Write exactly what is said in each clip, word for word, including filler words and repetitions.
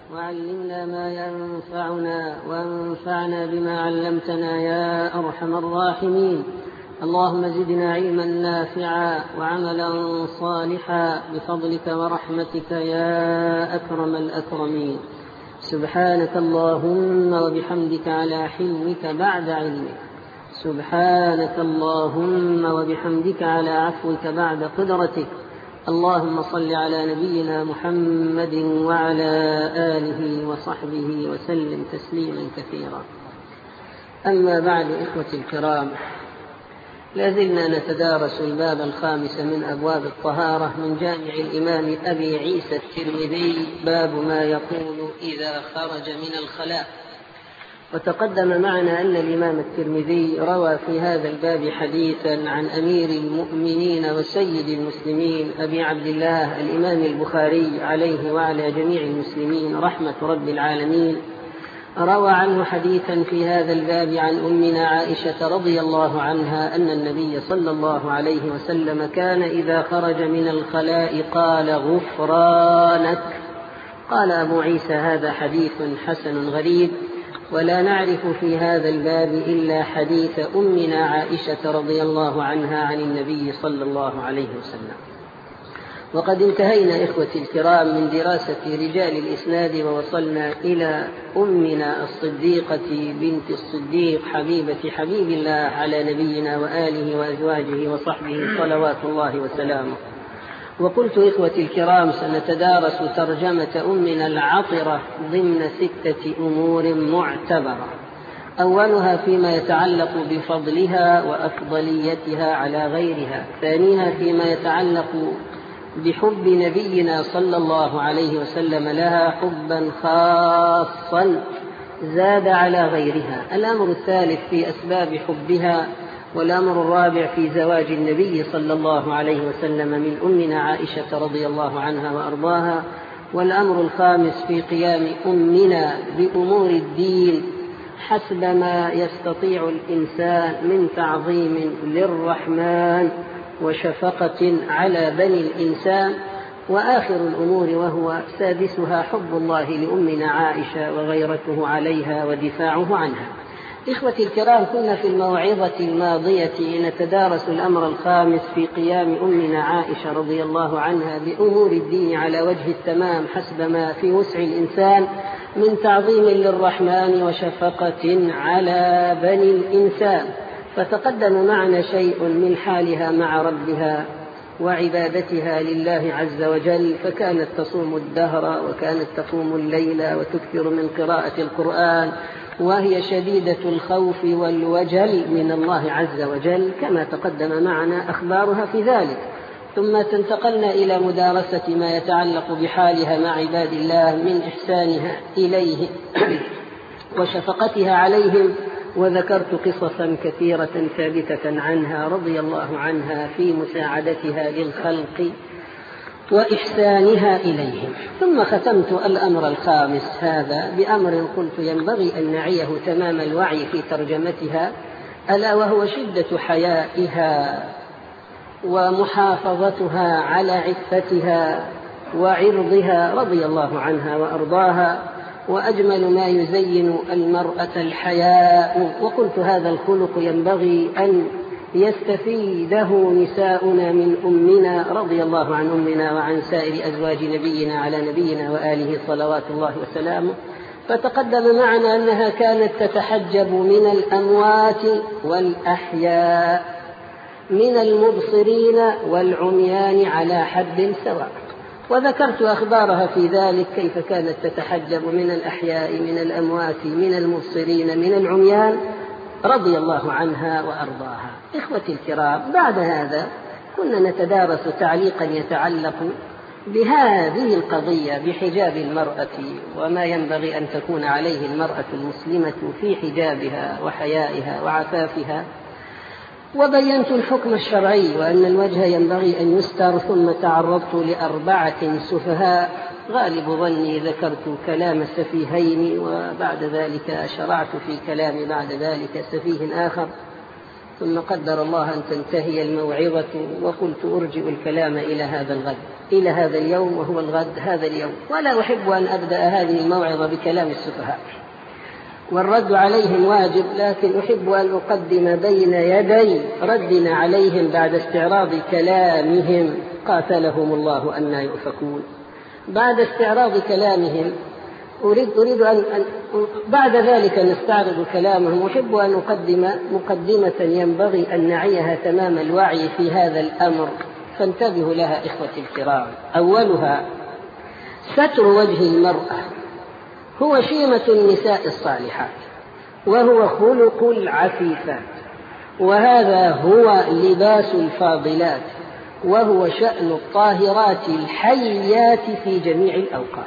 وعلمنا ما ينفعنا وانفعنا بما علمتنا يا أرحم الراحمين. اللهم زدنا علما نافعا وعملا صالحا بفضلك ورحمتك يا أكرم الأكرمين. سبحانك اللهم وبحمدك على حلمك بعد علمك، سبحانك اللهم وبحمدك على عفوك بعد قدرتك. اللهم صل على نبينا محمد وعلى آله وصحبه وسلم تسليما كثيرا. أما بعد، إخوتي الكرام، لازلنا نتدارس الباب الخامس من أبواب الطهارة من جامع الإمام أبي عيسى الترمذي، باب ما يقول إذا خرج من الخلاء. وتقدم معنا أن الإمام الترمذي روى في هذا الباب حديثا عن أمير المؤمنين وسيد المسلمين أبي عبد الله الإمام البخاري عليه وعلى جميع المسلمين رحمة رب العالمين. روى عنه حديثا في هذا الباب عن أمنا عائشة رضي الله عنها أن النبي صلى الله عليه وسلم كان إذا خرج من الخلاء قال غفرانك. قال أبو عيسى هذا حديث حسن غريب، ولا نعرف في هذا الباب إلا حديث أمنا عائشة رضي الله عنها عن النبي صلى الله عليه وسلم. وقد انتهينا إخوتي الكرام من دراسة رجال الإسناد ووصلنا إلى أمنا الصديقة بنت الصديق حبيبة حبيب الله على نبينا وآله وأزواجه وصحبه صلوات الله وسلامه. وقلت إخوتي الكرام سنتدارس ترجمة أمنا العطرة ضمن ستة أمور معتبرة. أولها فيما يتعلق بفضلها وأفضليتها على غيرها، ثانيها فيما يتعلق بحب نبينا صلى الله عليه وسلم لها حبا خاصا زاد على غيرها، الأمر الثالث في أسباب حبها، والأمر الرابع في زواج النبي صلى الله عليه وسلم من أمنا عائشة رضي الله عنها وأرضاها، والأمر الخامس في قيام أمنا بأمور الدين حسب ما يستطيع الإنسان من تعظيم للرحمن وشفقة على بني الإنسان، وآخر الأمور وهو سادسها حب الله لأمنا عائشة وغيرته عليها ودفاعه عنها. إخوتي الكرام، كنا في الموعظة الماضية نتدارس الأمر الخامس في قيام أمنا عائشة رضي الله عنها بأمور الدين على وجه التمام حسب ما في وسع الإنسان من تعظيم للرحمن وشفقة على بني الإنسان. فتقدم معنا شيء من حالها مع ربها وعبادتها لله عز وجل، فكانت تصوم الدهر وكانت تقوم الليل وتكثر من قراءة القرآن، وهي شديدة الخوف والوجل من الله عز وجل كما تقدم معنا أخبارها في ذلك. ثم انتقلنا إلى مدارسة ما يتعلق بحالها مع عباد الله من إحسانها إليه وشفقتها عليهم، وذكرت قصصا كثيرة ثابتة عنها رضي الله عنها في مساعدتها للخلق وإحسانها إليهم. ثم ختمت الأمر الخامس هذا بأمر قلت ينبغي أن نعيه تمام الوعي في ترجمتها، ألا وهو شدة حيائها ومحافظتها على عفتها وعرضها رضي الله عنها وأرضاها. وأجمل ما يزين المرأة الحياء، وقلت هذا الخلق ينبغي أن يستفيده نساؤنا من أمنا رضي الله عن أمنا وعن سائر أزواج نبينا على نبينا وآله صلوات الله وسلامه. فتقدم معنا أنها كانت تتحجب من الأموات والأحياء، من المبصرين والعميان على حد سواء، وذكرت أخبارها في ذلك كيف كانت تتحجب من الأحياء من الأموات من المبصرين من العميان رضي الله عنها وأرضاها. إخوتي الكرام، بعد هذا كنا نتدارس تعليقا يتعلق بهذه القضية بحجاب المرأة وما ينبغي أن تكون عليه المرأة المسلمة في حجابها وحيائها وعفافها، وبينت الحكم الشرعي وأن الوجه ينبغي أن يستر. ثم تعرضت لأربعة سفهاء، غالب ظني ذكرت كلام سفيهين، وبعد ذلك شرعت في كلام بعد ذلك سفيه آخر، ثم قدر الله أن تنتهي الموعظة وقلت أرجئ الكلام إلى هذا الغد. إلى هذا اليوم وهو الغد هذا اليوم. ولا أحب أن أبدأ هذه الموعظة بكلام السفهاء والرد عليهم واجب، لكن أحب أن أقدم بين يدي ردنا عليهم بعد استعراض كلامهم قاتلهم الله أن يؤفكون. بعد استعراض كلامهم أريد, أريد أن, أن بعد ذلك نستعرض كلامهم. أحب أن أقدم مقدمة ينبغي أن نعيها تمام الوعي في هذا الأمر، فانتبهوا لها إخوتي الكرام. أولها ستر وجه المرأة هو شيمة النساء الصالحات، وهو خلق العفيفات، وهذا هو لباس الفاضلات، وهو شأن الطاهرات الحيات في جميع الأوقات.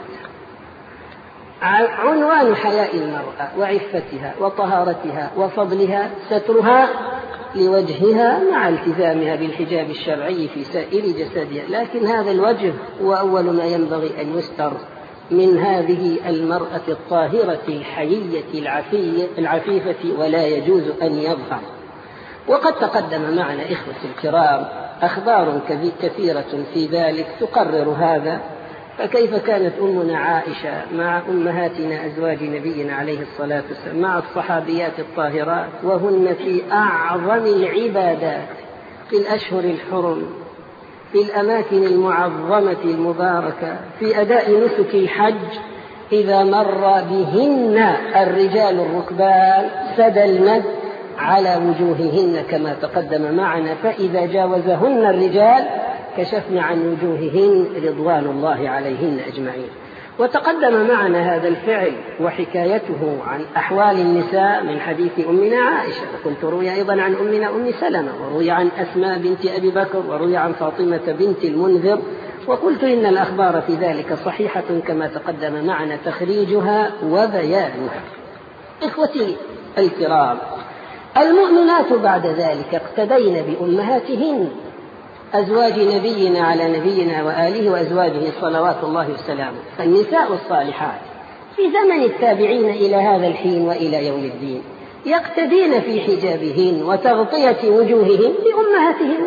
عنوان حياء المرأة وعفتها وطهارتها وفضلها سترها لوجهها مع التزامها بالحجاب الشرعي في سائر جسدها، لكن هذا الوجه هو أول ما ينبغي أن يستر من هذه المرأة الطاهرة الحيية العفيفة، ولا يجوز أن يظهر. وقد تقدم معنا إخوة الكرام أخبار كثيرة في ذلك تقرر هذا. فكيف كانت أمنا عائشة مع أمهاتنا أزواج نبينا عليه الصلاة والسلام مع الصحابيات الطاهرات، وهن في أعظم العبادات في الأشهر الحرم، في الأماكن المعظمة المباركة، في أداء نسك الحج، إذا مر بهن الرجال الركبان سدلن على وجوههن كما تقدم معنا، فإذا جاوزهن الرجال كشفن عن وجوههن رضوان الله عليهن أجمعين. وتقدم معنا هذا الفعل وحكايته عن أحوال النساء من حديث أمنا عائشة، وقلت روي أيضا عن أمنا أم سلمة، وروي عن أسماء بنت أبي بكر، وروي عن فاطمة بنت المنذر، وقلت إن الأخبار في ذلك صحيحة كما تقدم معنا تخريجها وبيانها. إخوتي الكرام، المؤمنات بعد ذلك اقتدين بأمهاتهن أزواج نبينا على نبينا وآله وأزواجه صلوات الله وسلامه. فالنساء الصالحات في زمن التابعين إلى هذا الحين وإلى يوم الدين يقتدين في حجابهن وتغطية وجوههن بأمهاتهن.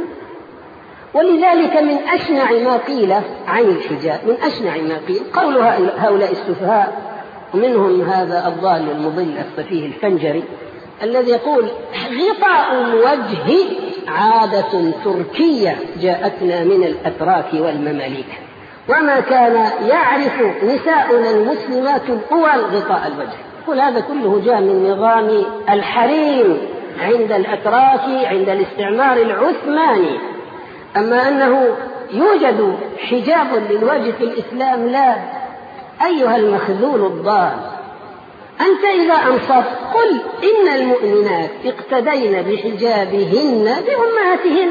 ولذلك من أشنع ما قيل عن الحجاب، من أشنع ما قيل قول هؤلاء السفهاء، ومنهم هذا الضال المضل السفيه الفنجري الذي يقول غطاء الوجه عادة تركية جاءتنا من الأتراك والمماليك، وما كان يعرف نساؤنا المسلمات الأول غطاء الوجه. كل هذا كله جاء من نظام الحريم عند الأتراك عند الاستعمار العثماني. أما أنه يوجد حجاب للوجه في الإسلام لا. أيها المخذول الضال، أنت إذا أنصفت قل إن المؤمنات اقتدين بحجابهن بأمهاتهن،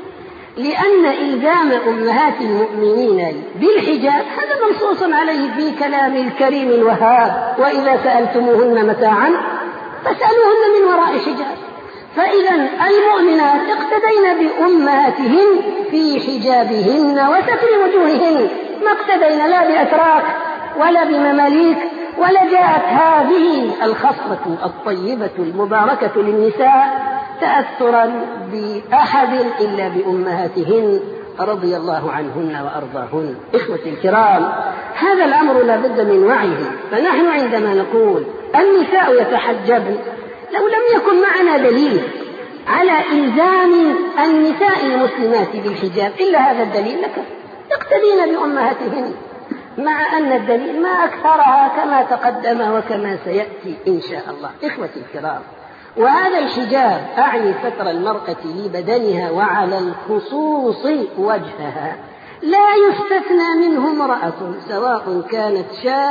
لأن إلزام أمهات المؤمنين بالحجاب هذا منصوص عليه في كلام الكريم الوهاب، وإذا سألتموهن متاعا فاسألوهن من وراء حجاب. فإذا المؤمنات اقتدين بأمهاتهن في حجابهن وستر وجوههن، ما اقتدين لا بأتراك ولا بمماليك، ولا جاءت هذه الخصلة الطيبة المباركة للنساء تأثرا بأحد إلا بأمهاتهن رضي الله عنهن وأرضاهن. إخوتي الكرام، هذا الأمر لا بد من وعيه. فنحن عندما نقول النساء يتحجبن، لو لم يكن معنا دليل على إلزام النساء المسلمات بالحجاب إلا هذا الدليل لك يقتدين بأمهاتهن، مع أن الدليل ما أكثرها كما تقدم وكما سيأتي إن شاء الله. إخوتي الكرام، وهذا الحجاب أعني ستر المرأة لبدنها وعلى الخصوص وجهها، لا يستثنى منه امرأة سواء كانت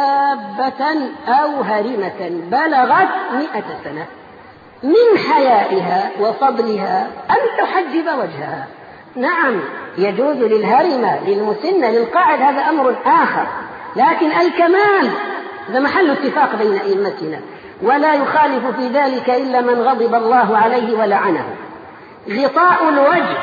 شابة أو هرمة بلغت مئة سنة، من حيائها وفضلها أن تحجب وجهها. نعم يجوز للهرمة للمسنة للقاعد، هذا أمر آخر، لكن الكمال هذا محل اتفاق بين أئمتنا، ولا يخالف في ذلك إلا من غضب الله عليه ولعنه. غطاء الوجه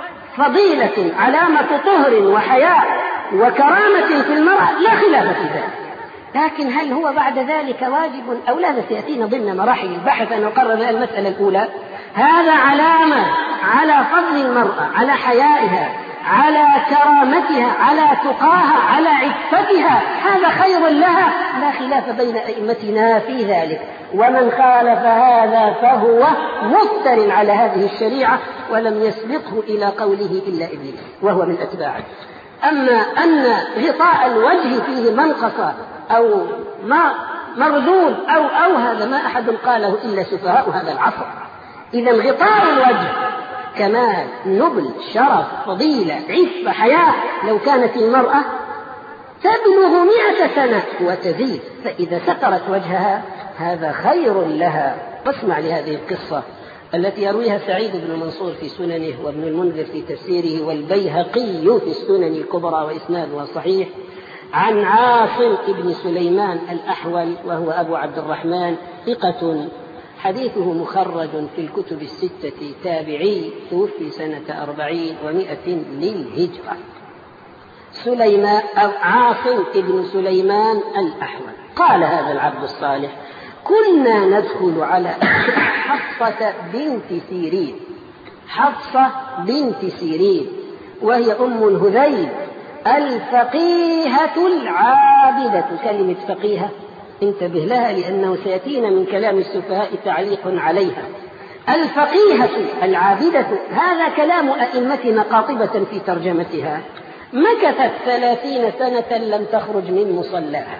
فضيلة علامة طهر وحياء وكرامة في المرأة لا خلاف في ذلك، لكن هل هو بعد ذلك واجب أو لا؟ سيأتينا ضمن مراحل البحث أن نقرر المسألة الأولى. هذا علامة على فضل المرأة، على حيائها، على كرامتها، على تقاها، على عفتها، هذا خير لها، لا خلاف بين أئمتنا في ذلك. ومن خالف هذا فهو مفتر على هذه الشريعة ولم يسبقه إلى قوله إلا إبليس وهو من أتباعه. أما أن غطاء الوجه فيه منقصة أو ما مردود أو أو هذا ما أحد قاله إلا سفهاء هذا العصر. إذا غطاء الوجه كمال، نبل، شرف، فضيلة، عفة، حياة. لو كانت المرأة تبلغ مئة سنة وتزيد، فإذا سترت وجهها هذا خير لها. واسمع لهذه القصة التي يرويها سعيد بن منصور في سننه، وابن المنذر في تفسيره، والبيهقي في السنن الكبرى، وإسنادها صحيح، عن عاصم بن سليمان الأحول، وهو أبو عبد الرحمن، ثقة، حديثه مخرج في الكتب الستة، تابعي، توفي سنة أربعين ومائة للهجرة. سليمان أو عاصم بن سليمان الأحول قال هذا العبد الصالح: كنا ندخل على حفصة بنت سيرين. حفصة بنت سيرين وهي أم الهذيل الفقيهة العابدة. كلمة فقيهة انتبه لها لأنه سيأتينا من كلام السفهاء تعليق عليها. الفقيهة العابدة هذا كلام أئمتنا قاطبة في ترجمتها. مكثت ثلاثين سنة لم تخرج من مصلاها.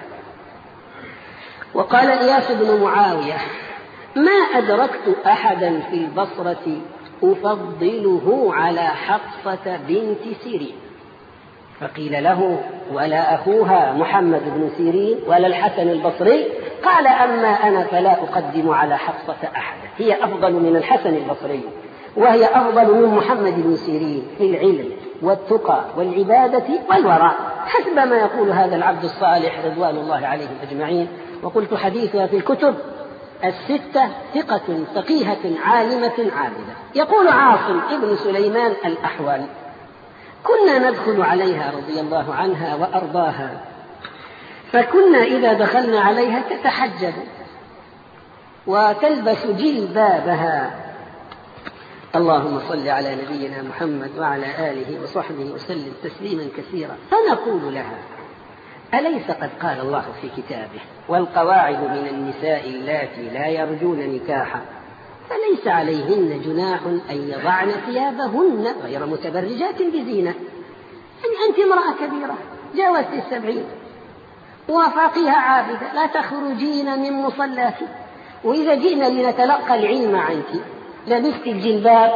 وقال إياس بن معاوية: ما أدركت أحدا في البصرة أفضله على حفصة بنت سيرين. فقيل له: ولا أخوها محمد بن سيرين ولا الحسن البصري؟ قال: أما أنا فلا أقدم على حفصة أحدا، هي أفضل من الحسن البصري، وهي أفضل من محمد بن سيرين في العلم والتقى والعبادة والوراء، حسب ما يقول هذا العبد الصالح رضوان الله عليهم أجمعين. وقلت حديثها في الكتب الستة، ثقة فقيهة عالمة عابدة. يقول عاصم ابن سليمان الأحول: كنا ندخل عليها رضي الله عنها وأرضاها، فكنا إذا دخلنا عليها تتحجب وتلبس جلبابها. اللهم صل على نبينا محمد وعلى آله وصحبه وسلم تسليما كثيرا. فنقول لها: أليس قد قال الله في كتابه: والقواعد من النساء اللاتي لا يرجون نكاحا فليس عليهن جناح أن يضعن ثيابهن غير متبرجات بزينة. يعني أنت امرأة كبيرة جاوزت السبعين وفقيهة عابدة، لا تخرجين من مصلاك، وإذا جئنا لنتلقى العلم عنك لبست الجلباب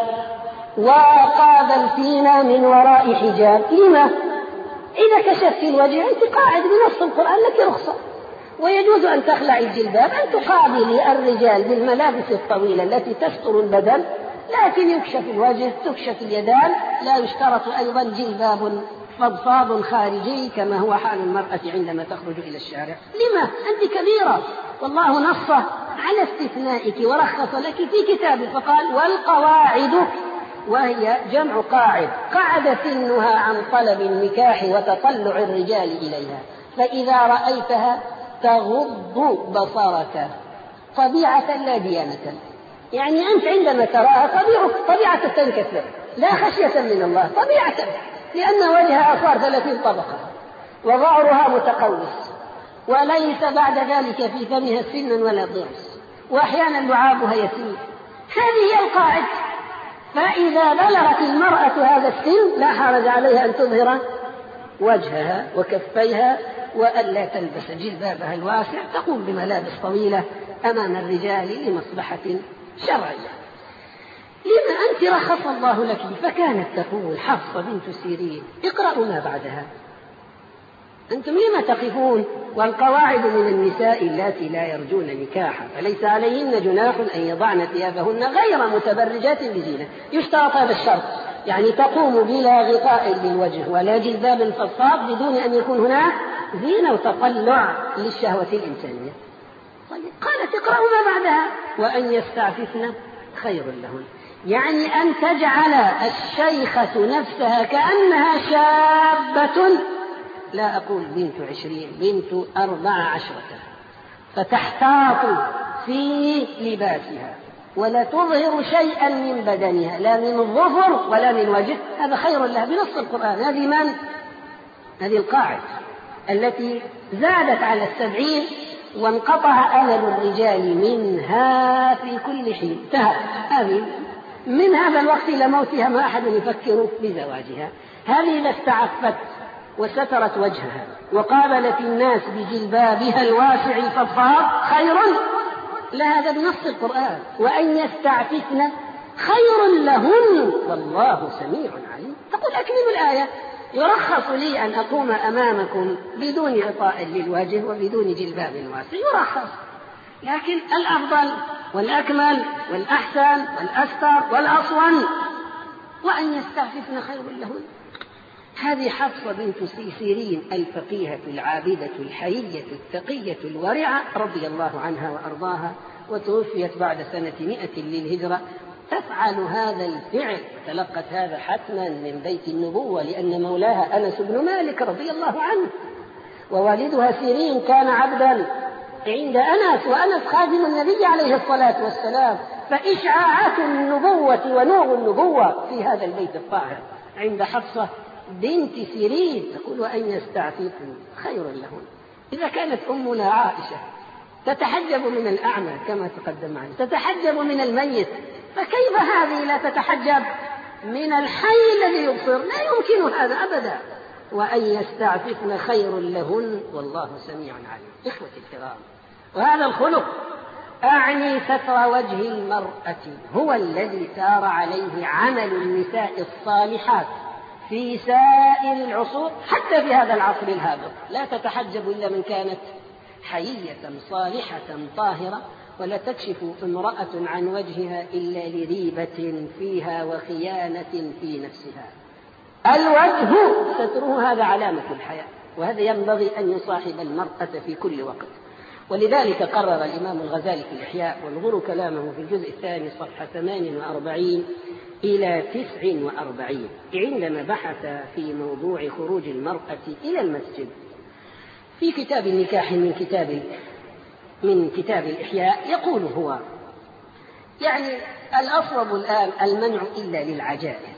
وقابلتينا من وراء حجاب. لما؟ إذا كشفت الوجه أنت قاعد بنص القرآن لك رخصة، ويجوز أن تخلع الجلباب، أن تقابلي الرجال بالملابس الطويلة التي تستر البدن، لكن يكشف الوجه، تكشف اليدان، لا يشترط أيضا جلباب فضفاض خارجي كما هو حال المرأة عندما تخرج إلى الشارع. لما؟ أنت كبيرة، والله نص على استثنائك ورخص لك في كتابه فقال: والقواعد، وهي جمع قاعد، قعد سنها عن طلب النكاح وتطلع الرجال إليها، فإذا رأيتها تغض بصرك طبيعة لا ديانة. يعني أنت عندما تراها طبيعة تنكسر، لا خشية من الله، طبيعة، لأن وجهها صار ثلاثين طبقة وظهرها متقوس، وليس بعد ذلك في فمها سن ولا ضرس، وأحيانا لعابها يسير. هذه هي القاعدة. فإذا بلغت المرأة هذا السن لا حرج عليها أن تظهر وجهها وكفيها، وألا تلبس جلبابها الواسع، تقوم بملابس طويلة أمام الرجال لمصلحة شرعية. لما أنت رخص الله لك. فكانت تقول حفصة بنت سيرين: اقرأوا ما بعدها. أنتم لما تقفون؟ والقواعد من النساء اللاتي لا يرجون نكاحا فليس عليهن جناح أن يضعن ثيابهن غير متبرجات بزينة. يشترط هذا الشرط، يعني تقوم بلا غطاء للوجه ولا جلباب فضفاض بدون أن يكون هناك زينة وتطلع للشهوة الإنسانية. طيب قالت: اقرأوا ما بعدها: وأن يستعففن خير لهن. يعني أن تجعل الشيخة نفسها كأنها شابة، لا أقول بنت عشرين، بنت أربع عشرة، فتحتاط في لباسها ولا تظهر شيئا من بدنها لا من الظفر ولا من وجه، هذا خير لها بنص القرآن. هذه من؟ هذه القاعدة التي زادت على السبعين وانقطع أمل الرجال منها في كل حين، انتهى هذه من هذا الوقت إلى موتها ما أحد يفكر بزواجها. هذه إذا استعفت وسترت وجهها وقابلت الناس بجلبابها الواسع الفضفاض خير لهذا بنص القرآن. وأن يستعففن خير لهن والله سميع عليم. تقول أكمل الآية، يرخص لي أن أقوم أمامكم بدون غطاء للوجه وبدون جلباب واسع، يرخص، لكن الأفضل والأكمل والأحسن والأستر والأصون وأن يستعففن خير لهن. هذه حفصة بنت سيرين الفقيهة العابدة الحيية التقية الورعة رضي الله عنها وأرضاها، وتوفيت بعد سنة مئة للهجرة، تفعل هذا الفعل، تلقت هذا حتما من بيت النبوة، لأن مولاها أنس بن مالك رضي الله عنه، ووالدها سيرين كان عبدا عند أنس، وأنس خادم النبي عليه الصلاة والسلام، فإشعاعات النبوة ونور النبوة في هذا البيت الطاهر عند حفصة بنت سيرين. تقول وأن يستعففن خير لهن. إذا كانت أمنا عائشة تتحجب من الأعمى كما تقدم عنه، تتحجب من الميت، فكيف هذه لا تتحجب من الحي الذي يبصر؟ لا يمكن هذا أبدا. وأن يستعففن خير لهن والله سميع عليم. إخوتي الكرام، وهذا الخلق أعني ستر وجه المرأة هو الذي سار عليه عمل النساء الصالحات في سائر العصور حتى في هذا العصر الهابط. لا تتحجب إلا من كانت حيية صالحة طاهرة، ولا تكشف امرأة عن وجهها إلا لريبة فيها وخيانة في نفسها. الوجه ستره هذا علامة الحياة، وهذا ينبغي أن يصاحب المرأة في كل وقت. ولذلك قرر الإمام الغزالي في الإحياء، والغر كلامه في الجزء الثاني صفحة ثمان وأربعين إلى تسع وأربعين، عندما بحث في موضوع خروج المرأة إلى المسجد في كتاب النكاح من كتاب من كتاب الإحياء، يقول هو يعني الأصوب الآن المنع إلا للعجائز،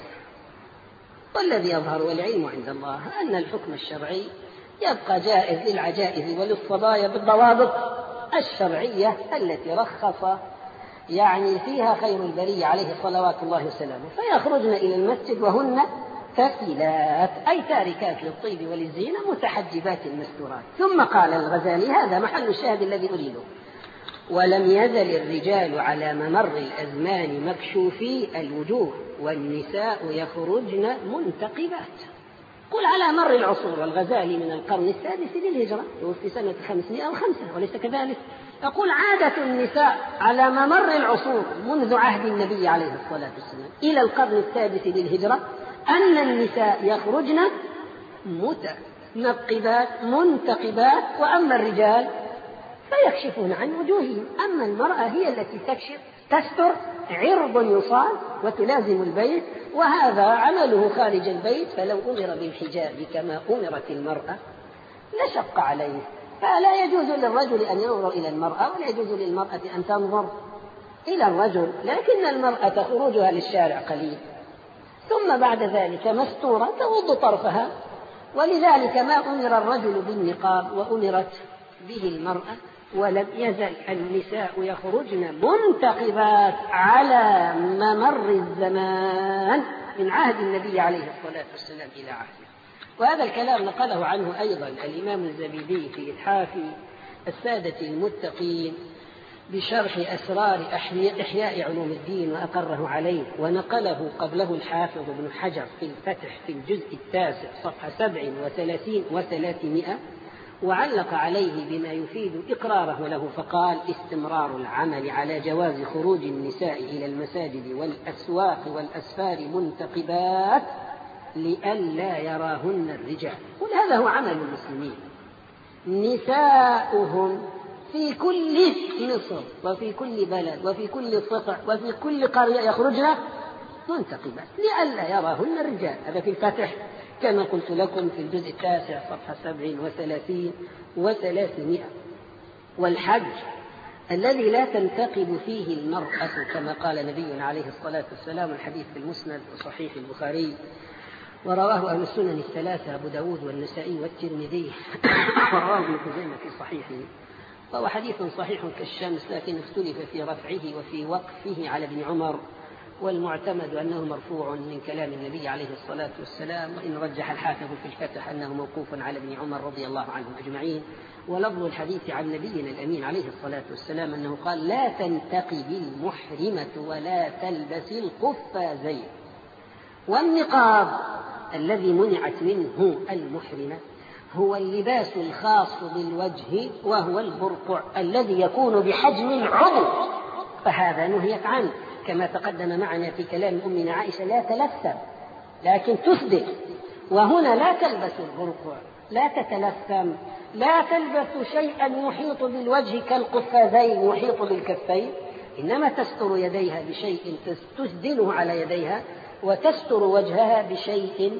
والذي يظهر والعلم عند الله أن الحكم الشرعي يبقى جائز للعجائز وللصبايا بالضوابط الشرعية التي رخص يعني فيها خير البرية عليه صلوات الله وسلامه، فيخرجن إلى المسجد وهن كفلات أي تاركات للطيب وللزينة متحجبات مستورات. ثم قال الغزالي، هذا محل الشاهد الذي أريده: ولم يزل الرجال على ممر الأزمان مكشوفي الوجوه والنساء يخرجن منتقبات. قل على مر العصور، والغزالي من القرن السادس للهجرة، توفي سنة خمسمائة وخمسة وليس كذلك. يقول عادة النساء على ممر العصور منذ عهد النبي عليه الصلاة والسلام إلى القرن السادس للهجرة أن النساء يخرجن متنقبات منتقبات، وأما الرجال فيكشفون عن وجوههم. أما المرأة هي التي تكشف تستر عرض يصان وتلازم البيت، وهذا عمله خارج البيت، فلو أمر بالحجاب كما أمرت المرأة لشق عليه. فلا يجوز للرجل أن ينظر إلى المرأة، ولا يجوز للمرأة أن تنظر إلى الرجل، لكن المرأة خروجها للشارع قليل، ثم بعد ذلك مستورة تغض طرفها. ولذلك ما أمر الرجل بالنقاب وأمرت به المرأة، ولم يزل النساء يخرجن منتقبات على ممر الزمان من عهد النبي عليه الصلاة والسلام إلى عهده. وهذا الكلام نقله عنه أيضا الإمام الزبيدي في إتحاف السادة المتقين بشرح أسرار إحياء علوم الدين وأقره عليه، ونقله قبله الحافظ ابن حجر في الفتح في الجزء التاسع صفحة سبع وثلاثين وثلاثمائة، وعلق عليه بما يفيد إقراره له، فقال: استمرار العمل على جواز خروج النساء إلى المساجد والأسواق والأسفار منتقبات لئلا يراهن الرجال. وهذا هو عمل المسلمين، نساؤهم في كل مصر وفي كل بلد وفي كل صفع وفي كل قرية يخرجن منتقبات لئلا يراهن الرجال. هذا في الفتح كما قلت لكم في الجزء التاسع صفحة سبع وثلاثين وثلاثمائة. والحج الذي لا تنتقب فيه المرأة كما قال نبينا عليه الصلاة والسلام، الحديث في المسند وصحيح البخاري، ورواه أهل السنن الثلاثة أبو داود والنسائي والترمذي، ورواه ابن خزيمة في صحيحه، وهو حديث صحيح كالشمس، لكن اختلف في رفعه وفي وقفه على ابن عمر، والمعتمد أنه مرفوع من كلام النبي عليه الصلاة والسلام، وإن رجح الحافظ في الفتح أنه موقوف على ابن عمر رضي الله عنهم أجمعين. ولفظ الحديث عن نبينا الأمين عليه الصلاة والسلام أنه قال: لا تنتقب المحرمة ولا تلبس القفازين. والنقاب الذي منعت منه المحرمة هو اللباس الخاص بالوجه، وهو البرقع الذي يكون بحجم العضو، فهذا نهيت عنه كما تقدم معنا في كلام أمنا عائشة: لا تلثم لكن تسدل. وهنا لا تلبس البرقع، لا تتلثم، لا تلبس شيئا يحيط بالوجه كالقفازين يحيط بالكفين، إنما تستر يديها بشيء تسدله على يديها، وتستر وجهها بشيء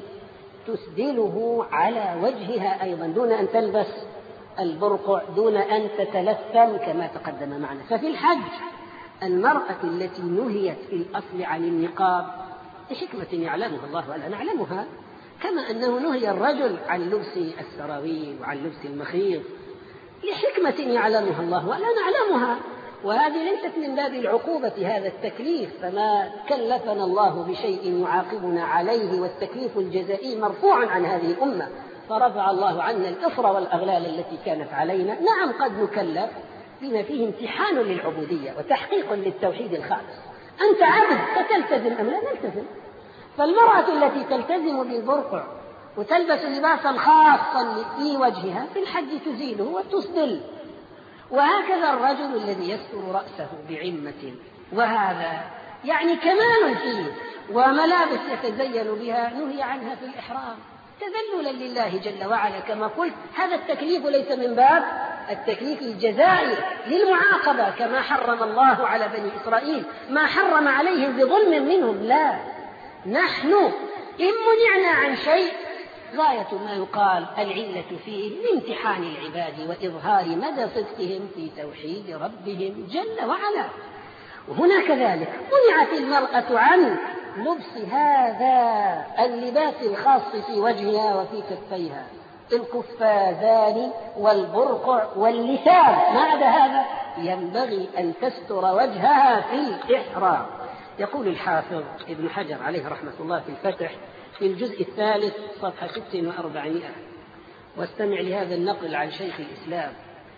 تسدله على وجهها أيضا، دون أن تلبس البرقع، دون أن تتلثم كما تقدم معنا. ففي الحج المرأة التي نهيت في الأصل عن النقاب لحكمة يعلمها الله ولا نعلمها، كما أنه نهي الرجل عن لبس السراويل وعن لبس المخيط لحكمة يعلمها الله ولا نعلمها، وهذه ليست من باب العقوبة هذا التكليف، فما كلفنا الله بشيء يعاقبنا عليه، والتكليف الجزائي مرفوع عن هذه الأمة، فرفع الله عنا الإصر والأغلال التي كانت علينا. نعم قد نكلف بما فيه امتحان للعبودية وتحقيق للتوحيد الخالص، أنت عبد فتلتزم أم لا نلتزم. فالمرأة التي تلتزم بالبرقع وتلبس لباسا خاصا في وجهها في الحج تزيله وتسدل، وهكذا الرجل الذي يستر رأسه بعمة، وهذا يعني كمال فيه، وملابس يتزين بها نهي عنها في الإحرام تذللا لله جل وعلا. كما قلت هذا التكليف ليس من باب التكليف الجزائي للمعاقبة كما حرم الله على بني إسرائيل ما حرم عليهم بظلم منهم، لا، نحن إن منعنا عن شيء غاية ما يقال العلة فيه لامتحان العباد وإظهار مدى صدقهم في توحيد ربهم جل وعلا. وهنا كذلك منعت المرأة عن لبس هذا اللباس الخاص في وجهها وفي كفيها، القفازان والبرقع واللسان، ما عدا هذا ينبغي أن تستر وجهها في الإحرام. يقول الحافظ ابن حجر عليه رحمة الله في الفتح في الجزء الثالث صفحة ست وأربعمائة، واستمع لهذا النقل عن شيخ الإسلام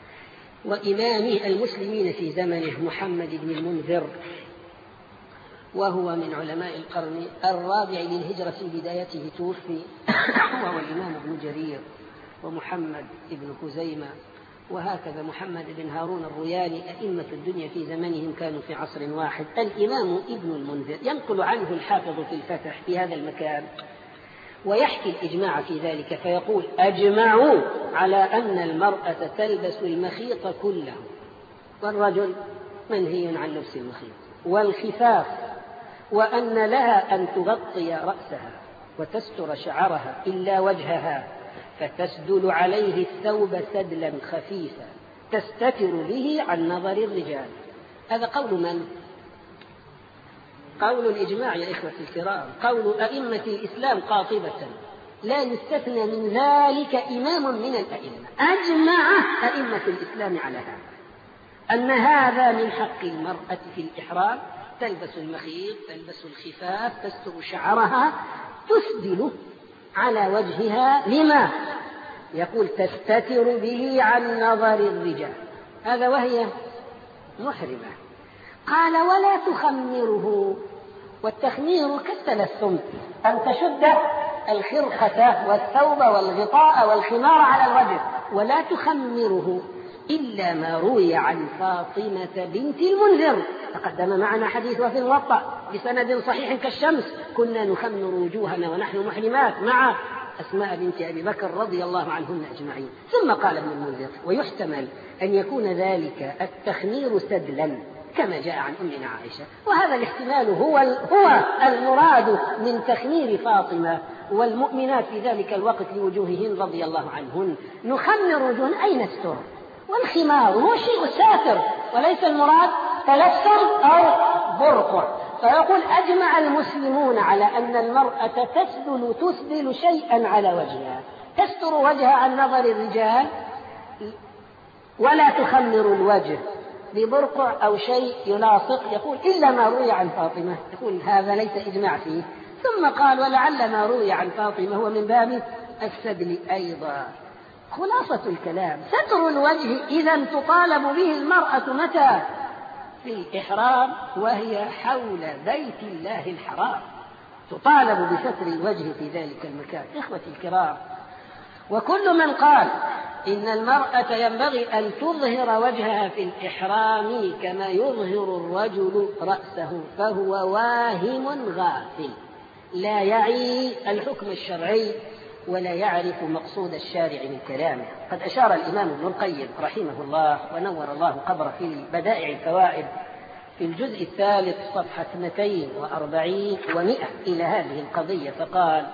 وإمام المسلمين في زمنه محمد بن المنذر، وهو من علماء القرن الرابع للهجرة في بدايته توفي، هو والإمام ابن جرير ومحمد بن خزيمة، وهكذا محمد بن هارون الروياني، أئمة الدنيا في زمنهم كانوا في عصر واحد. الإمام ابن المنذر ينقل عنه الحافظ في الفتح في هذا المكان ويحكي الإجماع في ذلك، فيقول: أجمعوا على أن المرأة تلبس المخيط كله، والرجل منهي عن لبس المخيط والخفاف، وأن لها أن تغطي رأسها وتستر شعرها إلا وجهها، فتسدل عليه الثوب سدلا خفيفا تستتر به عن نظر الرجال. هذا قول من؟ قول الإجماع يا إخوة الكرام، قول أئمة الإسلام قاطبة، لا يستثنى من ذلك إمام من الأئمة، أجمع أئمة الإسلام على هذا، أن هذا من حق المرأة في الإحرام، تلبس المخيط، تلبس الخفاف، تستر شعرها، تسدل على وجهها، لما؟ يقول: تستتر به عن نظر الرجال، هذا وهي محرمة. قال: ولا تخمره، والتخمير كالتلثم، أن تشد الخرقة والثوب والغطاء والخمار على الوجه، ولا تخمره إلا ما روي عن فاطمة بنت المنذر، تقدم معنا حديثها في الموطأ بسند صحيح كالشمس: كنا نخمر وجوهنا ونحن محرمات مع أسماء بنت أبي بكر رضي الله عنهن أجمعين. ثم قال ابن المنذر: ويحتمل أن يكون ذلك التخمير سدلا كما جاء عن أمنا عائشة، وهذا الاحتمال هو هو المراد من تخمير فاطمة والمؤمنات في ذلك الوقت لوجوههن رضي الله عنهن. نخمر وجوهنا أي نستر، والخمار هو الشيء الساتر وليس المراد تلثم أو برقع. فيقول أجمع المسلمون على أن المرأة تسدل تسدل شيئا على وجهها، تستر وجهها عن نظر الرجال ولا تخمر الوجه ببرقع أو شيء يلاصق. يقول إلا ما روي عن فاطمة، يقول هذا ليس إجماع فيه. ثم قال ولعل ما روي عن فاطمة هو من باب السدل أيضا. خلاصة الكلام ستر الوجه إذا تطالب به المرأة متى؟ في الإحرام وهي حول بيت الله الحرام، تطالب بستر الوجه في ذلك المكان. إخوتي الكرام، وكل من قال إن المرأة ينبغي أن تظهر وجهها في الإحرام كما يظهر الرجل رأسه فهو واهم غافل، لا يعي الحكم الشرعي ولا يعرف مقصود الشارع من كلامه. قد أشار الإمام ابن القيم رحمه الله ونور الله قبره في بدائع الفوائد في الجزء الثالث صفحة اثنتين وأربعين ومئة إلى هذه القضية، فقال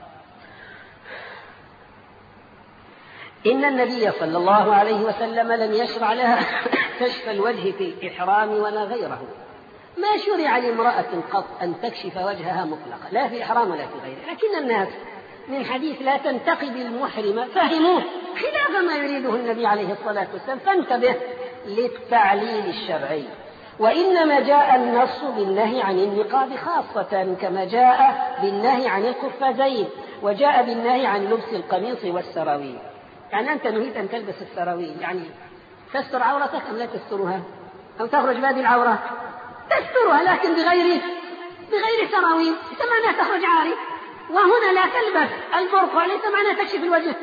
إن النبي صلى الله عليه وسلم لم يشرع لها كشف الوجه في الإحرام ولا غيره. ما شرع لامرأة قط أن تكشف وجهها مطلقا، لا في إحرام ولا في غيره، لكن الناس من حديث لا تنتقب المحرمة فهموه خلاف ما يريده النبي عليه الصلاة والسلام. فانتبه للتعليل الشرعي. وإنما جاء النص بالنهي عن النقاب خاصة كما جاء بالنهي عن القفازين وجاء بالنهي عن لبس القميص والسراويل. يعني أنت نهيت أن تلبس السراويل، يعني تستر عورتك أم لا تسترها؟ أو تخرج بهذه العورة؟ تسترها لكن بغير بغير سراويل، ليس معنى تخرج عاري. وهنا لا تلبس البرقع، ليس معنى تكشف الوجه.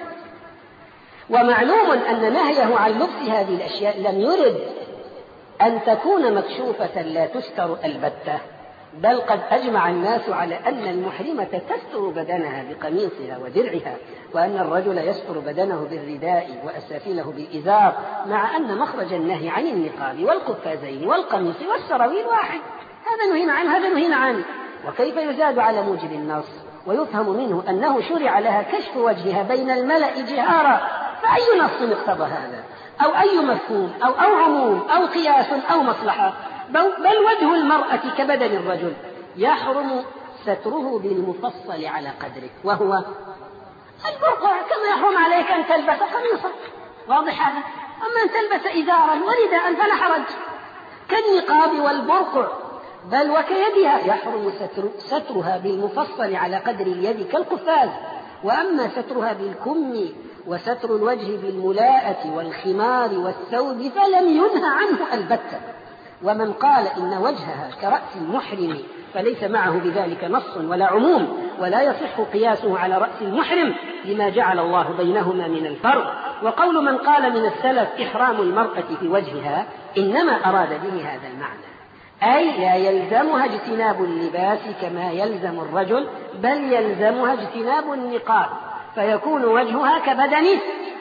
ومعلوم أن نهيه عن لبس هذه الأشياء لم يرد أن تكون مكشوفة لا تستر البتة، بل قد أجمع الناس على أن المحرمة تستر بدنها بقميصها ودرعها، وأن الرجل يستر بدنه بالرداء وأسافله بالإزار، مع أن مخرج النهي عن النقاب والقفازين والقميص والسراويل واحد. هذا نهينا عنه، هذا نهينا عنه. وكيف يزاد على موجب النص ويفهم منه أنه شرع لها كشف وجهها بين الملأ جهارا؟ فأي نص اقتضى هذا؟ أو أي مفهوم أو أو عموم أو قياس أو مصلحة؟ بل وجه المرأة كبدن الرجل يحرم ستره بالمفصل على قدره، وهو البرقع، كما يحرم عليك أن تلبس قميصا، واضح هذا؟ أما أن تلبس إزارا ورداء فلا حرج، كالنقاب والبرقع. بل وكيدها يحرم ستر سترها بالمفصل على قدر اليد كالقفاز. وأما سترها بالكم وستر الوجه بالملاءة والخمار والثوب فلم ينهى عنه البتة. ومن قال إن وجهها كرأس المحرم فليس معه بذلك نص ولا عموم، ولا يصح قياسه على رأس المحرم لما جعل الله بينهما من الفرق. وقول من قال من السلف إحرام المرأة في وجهها إنما أراد به هذا المعنى، أي لا يلزمها اجتناب اللباس كما يلزم الرجل، بل يلزمها اجتناب النقاب، فيكون وجهها كبدن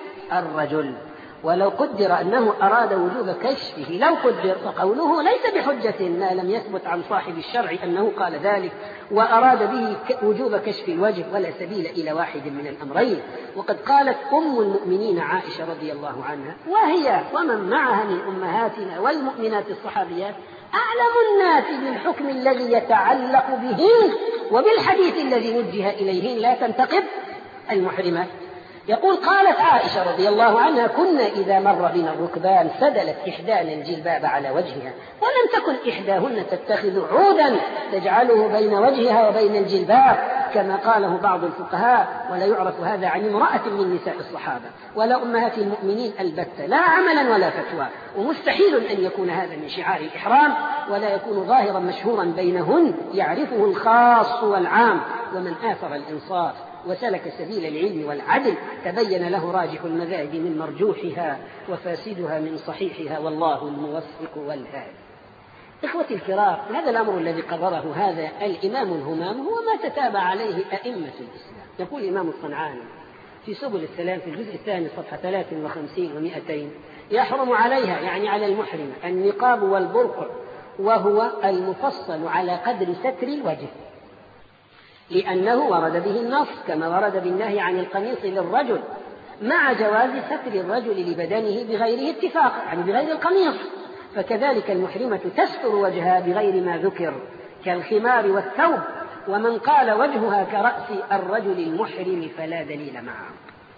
الرجل. ولو قدر أنه أراد وجوب كشفه، لو قدر، فقوله ليس بحجة ما لم يثبت عن صاحب الشرع أنه قال ذلك وأراد به وجوب كشف الوجه، ولا سبيل إلى واحد من الأمرين. وقد قالت أم المؤمنين عائشة رضي الله عنها وهي ومن معها من أمهاتنا والمؤمنات الصحابيات أعلم الناس بالحكم الذي يتعلق بهن وبالحديث الذي وجه إليهن لا تنتقب المحرمات. يقول قالت عائشة رضي الله عنها كنا إذا مر بنا الركبان سدلت إحدانا الجلباب على وجهها، ولم تكن إحداهن تتخذ عودا تجعله بين وجهها وبين الجلباب كما قاله بعض الفقهاء، ولا يعرف هذا عن امرأة من نساء الصحابة ولا أمهات المؤمنين البتة، لا عملا ولا فتوى. ومستحيل أن يكون هذا من شعار الإحرام، ولا يكون ظاهرا مشهورا بينهن يعرفه الخاص والعام. ومن آثر الإنصاف وسلك سبيل العلم والعدل تبين له راجح المذاهب من مرجوحها وفاسدها من صحيحها، والله الموفق والهادي. إخوتي الكرام، هذا الأمر الذي قرره هذا الإمام الهمام هو ما تتابع عليه أئمة الإسلام. يقول الإمام الصنعاني في سبل السلام في الجزء الثاني صفحة ثلاث وخمسين ومئتين: يحرم عليها، يعني على المحرم، النقاب والبرقع، وهو المفصل على قدر ستر الوجه، لأنه ورد به النص كما ورد بالنهي عن القميص للرجل. مع جواز ستر الرجل لبدنه بغيره اتفاقا، يعني بغير القميص. فكذلك المحرمة تستر وجهها بغير ما ذكر كالخمار والثوب. ومن قال وجهها كرأس الرجل المحرم فلا دليل معه.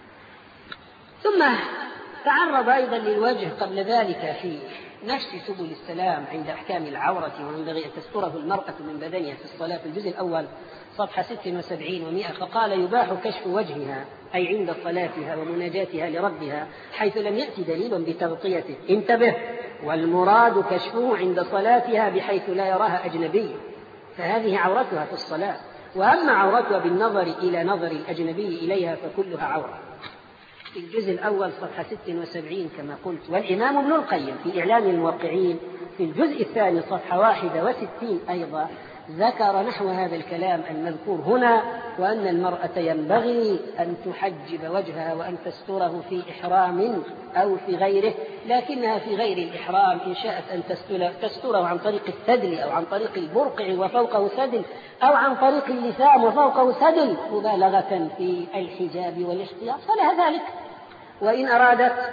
ثم تعرض أيضا للوجه قبل ذلك في نشر سبل السلام عند أحكام العورة وينبغي أن تستره المرأة من بدنها في الصلاة في الجزء الأول صفحة ست وسبعين ومئة، فقال يباح كشف وجهها أي عند صلاتها ومناجاتها لربها حيث لم يأتي دليل بتغطيته. انتبه، والمراد كشفه عند صلاتها بحيث لا يراها أجنبي، فهذه عورتها في الصلاة. وأما عورتها بالنظر إلى نظر الأجنبي إليها فكلها عورة. في الجزء الأول صفحة ست وسبعين كما قلت. والإمام ابن القيم في إعلام الموقعين في الجزء الثاني صفحة واحدة وستين أيضا ذكر نحو هذا الكلام المذكور هنا، وأن المرأة ينبغي أن تحجب وجهها وأن تستره في إحرام أو في غيره، لكنها في غير الإحرام إن شاءت أن تستره عن طريق السدل أو عن طريق البرقع وفوقه سدل أو عن طريق اللسان وفوقه سدل مبالغة في الحجاب والاحتياط فلها ذلك. وإن أرادت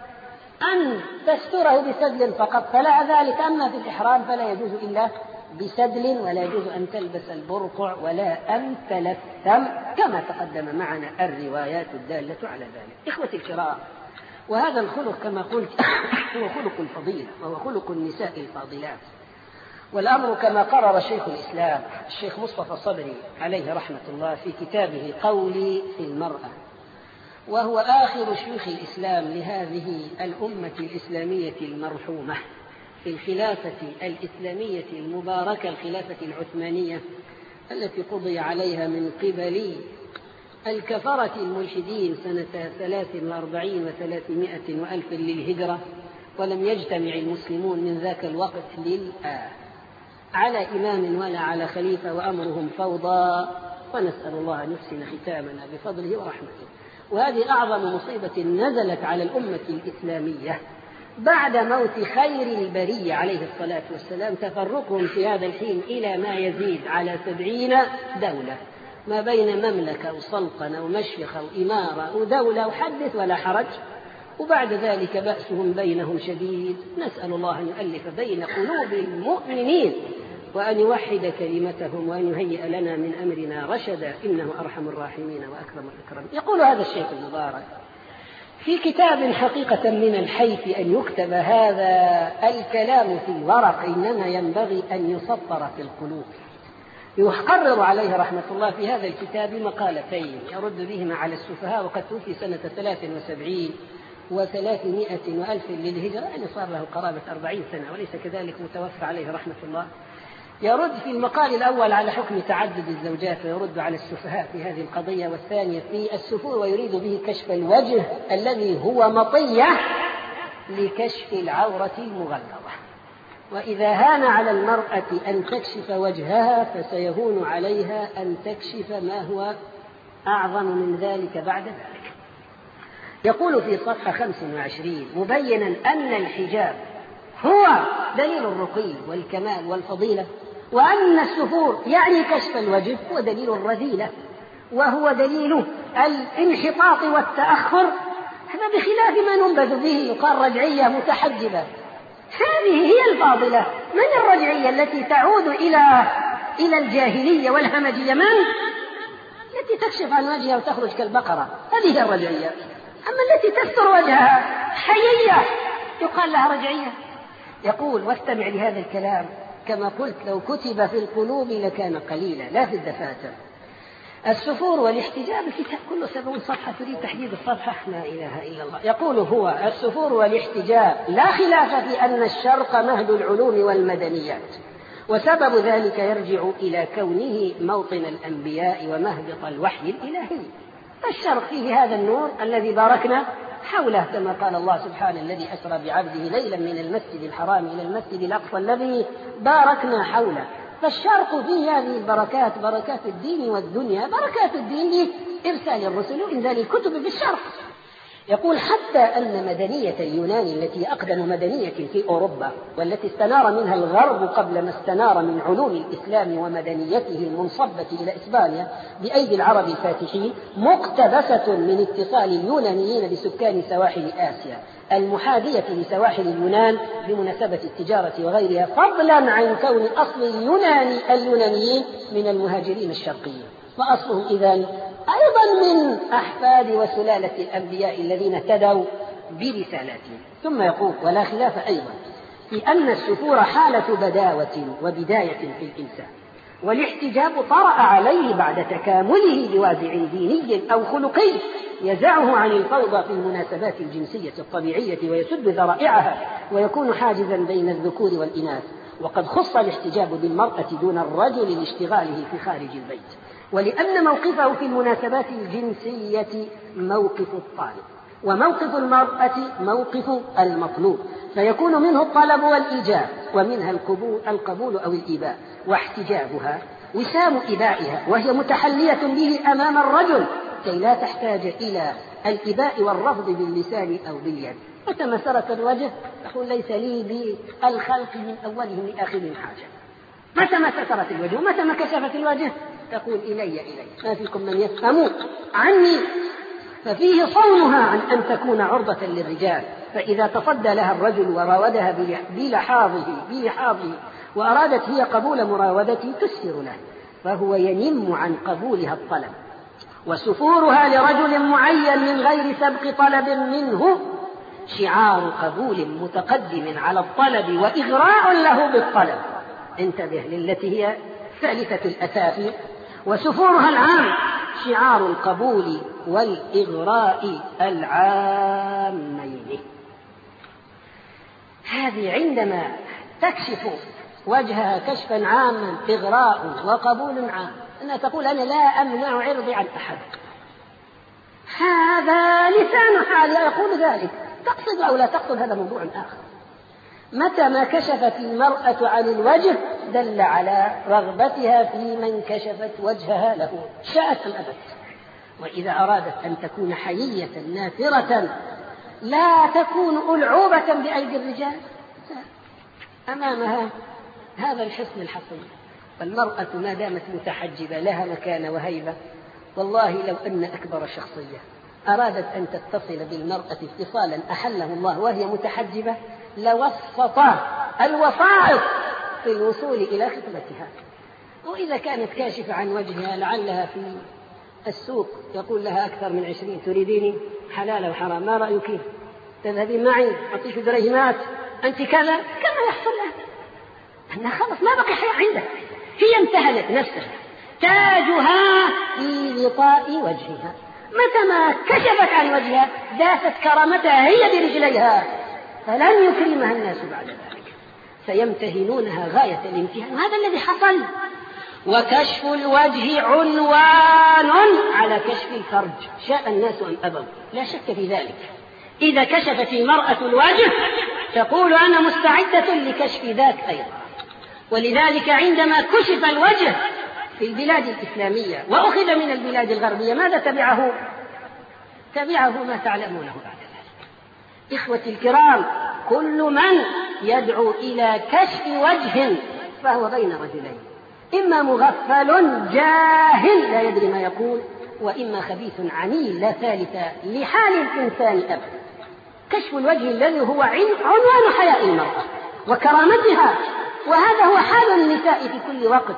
أن تستره بسدل فقط فلها ذلك. أما في الإحرام فلا يجوز إلا بسدل، ولا يجوز أن تلبس البرقع ولا أن تلثم كما تقدم معنا الروايات الدالة على ذلك. إخوتي الكرام، وهذا الخلق كما قلت هو خلق الفضيلة وهو خلق النساء الفاضلات. والأمر كما قرر شيخ الإسلام الشيخ مصطفى الصبري عليه رحمة الله في كتابه قولي في المرأة، وهو آخر شيوخ الإسلام لهذه الأمة الإسلامية المرحومة في الخلافة الإسلامية المباركة، الخلافة العثمانية التي قضي عليها من قبل الكفرة الملحدين سنة ثلاث وأربعين وثلاثمائة وألف للهجرة، ولم يجتمع المسلمون من ذاك الوقت للآن على إمام ولا على خليفة، وأمرهم فوضى، ونسأل الله أن يحسن ختامنا بفضله ورحمته. وهذه أعظم مصيبة نزلت على الأمة الإسلامية بعد موت خير البرية عليه الصلاة والسلام، تفرقهم في هذا الحين إلى ما يزيد على سبعين دولة، ما بين مملكة وسلطنة ومشيخة وإمارة ودولة وحدث ولا حرج. وبعد ذلك بأسهم بينهم شديد. نسأل الله أن يؤلف بين قلوب المؤمنين وأن يوحد كلمتهم وأن يهيئ لنا من أمرنا رشدا، إنه أرحم الراحمين وأكرم الأكرمين. يقول هذا الشيخ المبارك في كتاب حقيقة من الحيث أن يكتب هذا الكلام في الورق، إنما ينبغي أن يسطر في القلوب. يقرر عليه رحمة الله في هذا الكتاب مقالتين يرد بهما على السفهاء، وقد توفي سنة ثلاث وسبعين وثلاثمائة وألف للهجرة، يعني صار له قرابة أربعين سنة وليس كذلك، متوفى عليه رحمة الله. يرد في المقال الأول على حكم تعدد الزوجات ويرد على السفهاء في هذه القضية، والثانية في السفور ويريد به كشف الوجه الذي هو مطية لكشف العورة المغلظة. وإذا هان على المرأة أن تكشف وجهها فسيهون عليها أن تكشف ما هو أعظم من ذلك بعد ذلك. يقول في صفحة خمس وعشرين مبينا أن الحجاب هو دليل الرقي والكمال والفضيلة، وأن السفور يعني كشف الوجه هو دليل الرذيلة وهو دليل الانحطاط والتأخر. هذا بخلاف ما ننبذ به يقال رجعية متحجبة. هذه هي الفاضلة. من الرجعية التي تعود إلى إلى الجاهلية والهمجية؟ من التي تكشف عن وجهها وتخرج كالبقرة، هذه هي الرجعية. أما التي تستر وجهها حيية يقال لها رجعية. يقول واستمع لهذا الكلام كما قلت لو كتب في القلوب لكان قليلا لا في الدفاتر. السفور والاحتجاب الكتاب كله سبعون صفحة، تريد تحديد الصفحة؟ لا إله إلا الله. يقول هو السفور والاحتجاب لا خلاف في أن الشرق مهد العلوم والمدنيات، وسبب ذلك يرجع إلى كونه موطن الأنبياء ومهبط الوحي الإلهي. الشرق فيه هذا النور الذي باركنا حوله، كما قال الله سبحانه الذي أسرى بعبده ليلا من المسجد الحرام إلى المسجد الأقصى الذي باركنا حوله. فالشرق فيه هذه البركات، بركات الدين والدنيا. بركات الدين لإرسال الرسل وإنزال الكتب في الشرق، يقول حتى أن مدنية اليونان التي أقدم مدنية في أوروبا والتي استنار منها الغرب قبل ما استنار من علوم الإسلام ومدنيته المنصبة إلى إسبانيا بأيدي العرب الفاتحين مقتبسة من اتصال اليونانيين بسكان سواحل آسيا المحاذية لسواحل اليونان بمناسبة التجارة وغيرها، فضلا عن كون أصل اليوناني اليونانيين من المهاجرين الشرقيين، فأصلهم إذن أيضا من أحفاد وسلالة الأنبياء الذين اهتدوا برسالاتهم. ثم يقول: ولا خلاف أيضا في أن السفور حالة بداوة وبداية في الإنسان، والاحتجاب طرأ عليه بعد تكامله بوازع ديني أو خلقي يزعه عن الفوضى في المناسبات الجنسية الطبيعية ويسد ذرائعها ويكون حاجزا بين الذكور والإناث. وقد خص الاحتجاب بالمرأة دون الرجل لاشتغاله في خارج البيت، ولأن موقفه في المناسبات الجنسية موقف الطالب، وموقف المرأة موقف المطلوب، فيكون منه الطلب والإيجاب، ومنها القبول, القبول أو الإباء، واحتجابها وسام إبائها وهي متحلية به أمام الرجل كي لا تحتاج إلى الإباء والرفض باللسان أو باليد. متى ما سرت الوجه تقول: ليس لي بالخلق من أولهم لآخرهم حاجة. متى ما سترت الوجه ومتى ما كشفت الوجه تقول: إلي إلي ما فيكم من يفهم عني. ففيه صونها عن أن تكون عرضة للرجال، فإذا تصدى لها الرجل وراودها بلحاظه بلحاظه وأرادت هي قبول مراودته تسر له، فهو ينم عن قبولها الطلب. وسفورها لرجل معين من غير سبق طلب منه شعار قبول متقدم على الطلب وإغراء له بالطلب. انتبه للتي هي ثالثة الأسافي. وسفورها العام شعار القبول والإغراء العامين. هذه عندما تكشف وجهها كشفا عاما إغراء وقبول عام، أنها تقول: أنا لا أمنع عرضي عن أحد. هذا لسان حالي يقول ذلك، تقصد أو لا تقصد هذا موضوع آخر. متى ما كشفت المرأة عن الوجه دل على رغبتها في من كشفت وجهها له شاءت أم أبت. وإذا أرادت أن تكون حيية نافرة لا تكون ألعوبة بأيدي الرجال أمامها هذا الحسن الحصين. فالمرأة ما دامت متحجبة لها مكانة وهيبة. والله لو أن أكبر شخصية أرادت أن تتصل بالمرأة اتصالا أحله الله وهي متحجبة لوسط الوسائط في الوصول إلى خطبتها. وإذا كانت كاشفة عن وجهها لعلها في السوق يقول لها أكثر من عشرين: تريديني حلال وحرام، ما رأيك؟ تذهبين معي أعطيك درهمات، أنت كذا. كما يحصل لها أنها خلص ما بقي حياة عندها، هي امتهنت نفسها، تاجها في غطاء وجهها. متى ما كشفت عن وجهها داست كرامتها هي برجليها، فلن يكرمها الناس بعد ذلك، سيمتهنونها غاية الامتهان. وهذا الذي حصل. وكشف الوجه عنوان على كشف الفرج شاء الناس أم أبوا، لا شك في ذلك. إذا كشفت المرأة الوجه تقول: أنا مستعدة لكشف ذاك أيضا. ولذلك عندما كشف الوجه في البلاد الإسلامية وأخذ من البلاد الغربية ماذا تبعه؟ تبعه ما تعلمونه بعد ذلك. إخوتي الكرام، كل من يدعو إلى كشف وجه فهو بين رجلين: إما مغفل جاهل لا يدري ما يقول، وإما خبيث عنيل لا ثالث لحال الإنسان أبدا. كشف الوجه الذي هو عنوان حياء المرأة وكرامتها، وهذا هو حال النساء في كل وقت.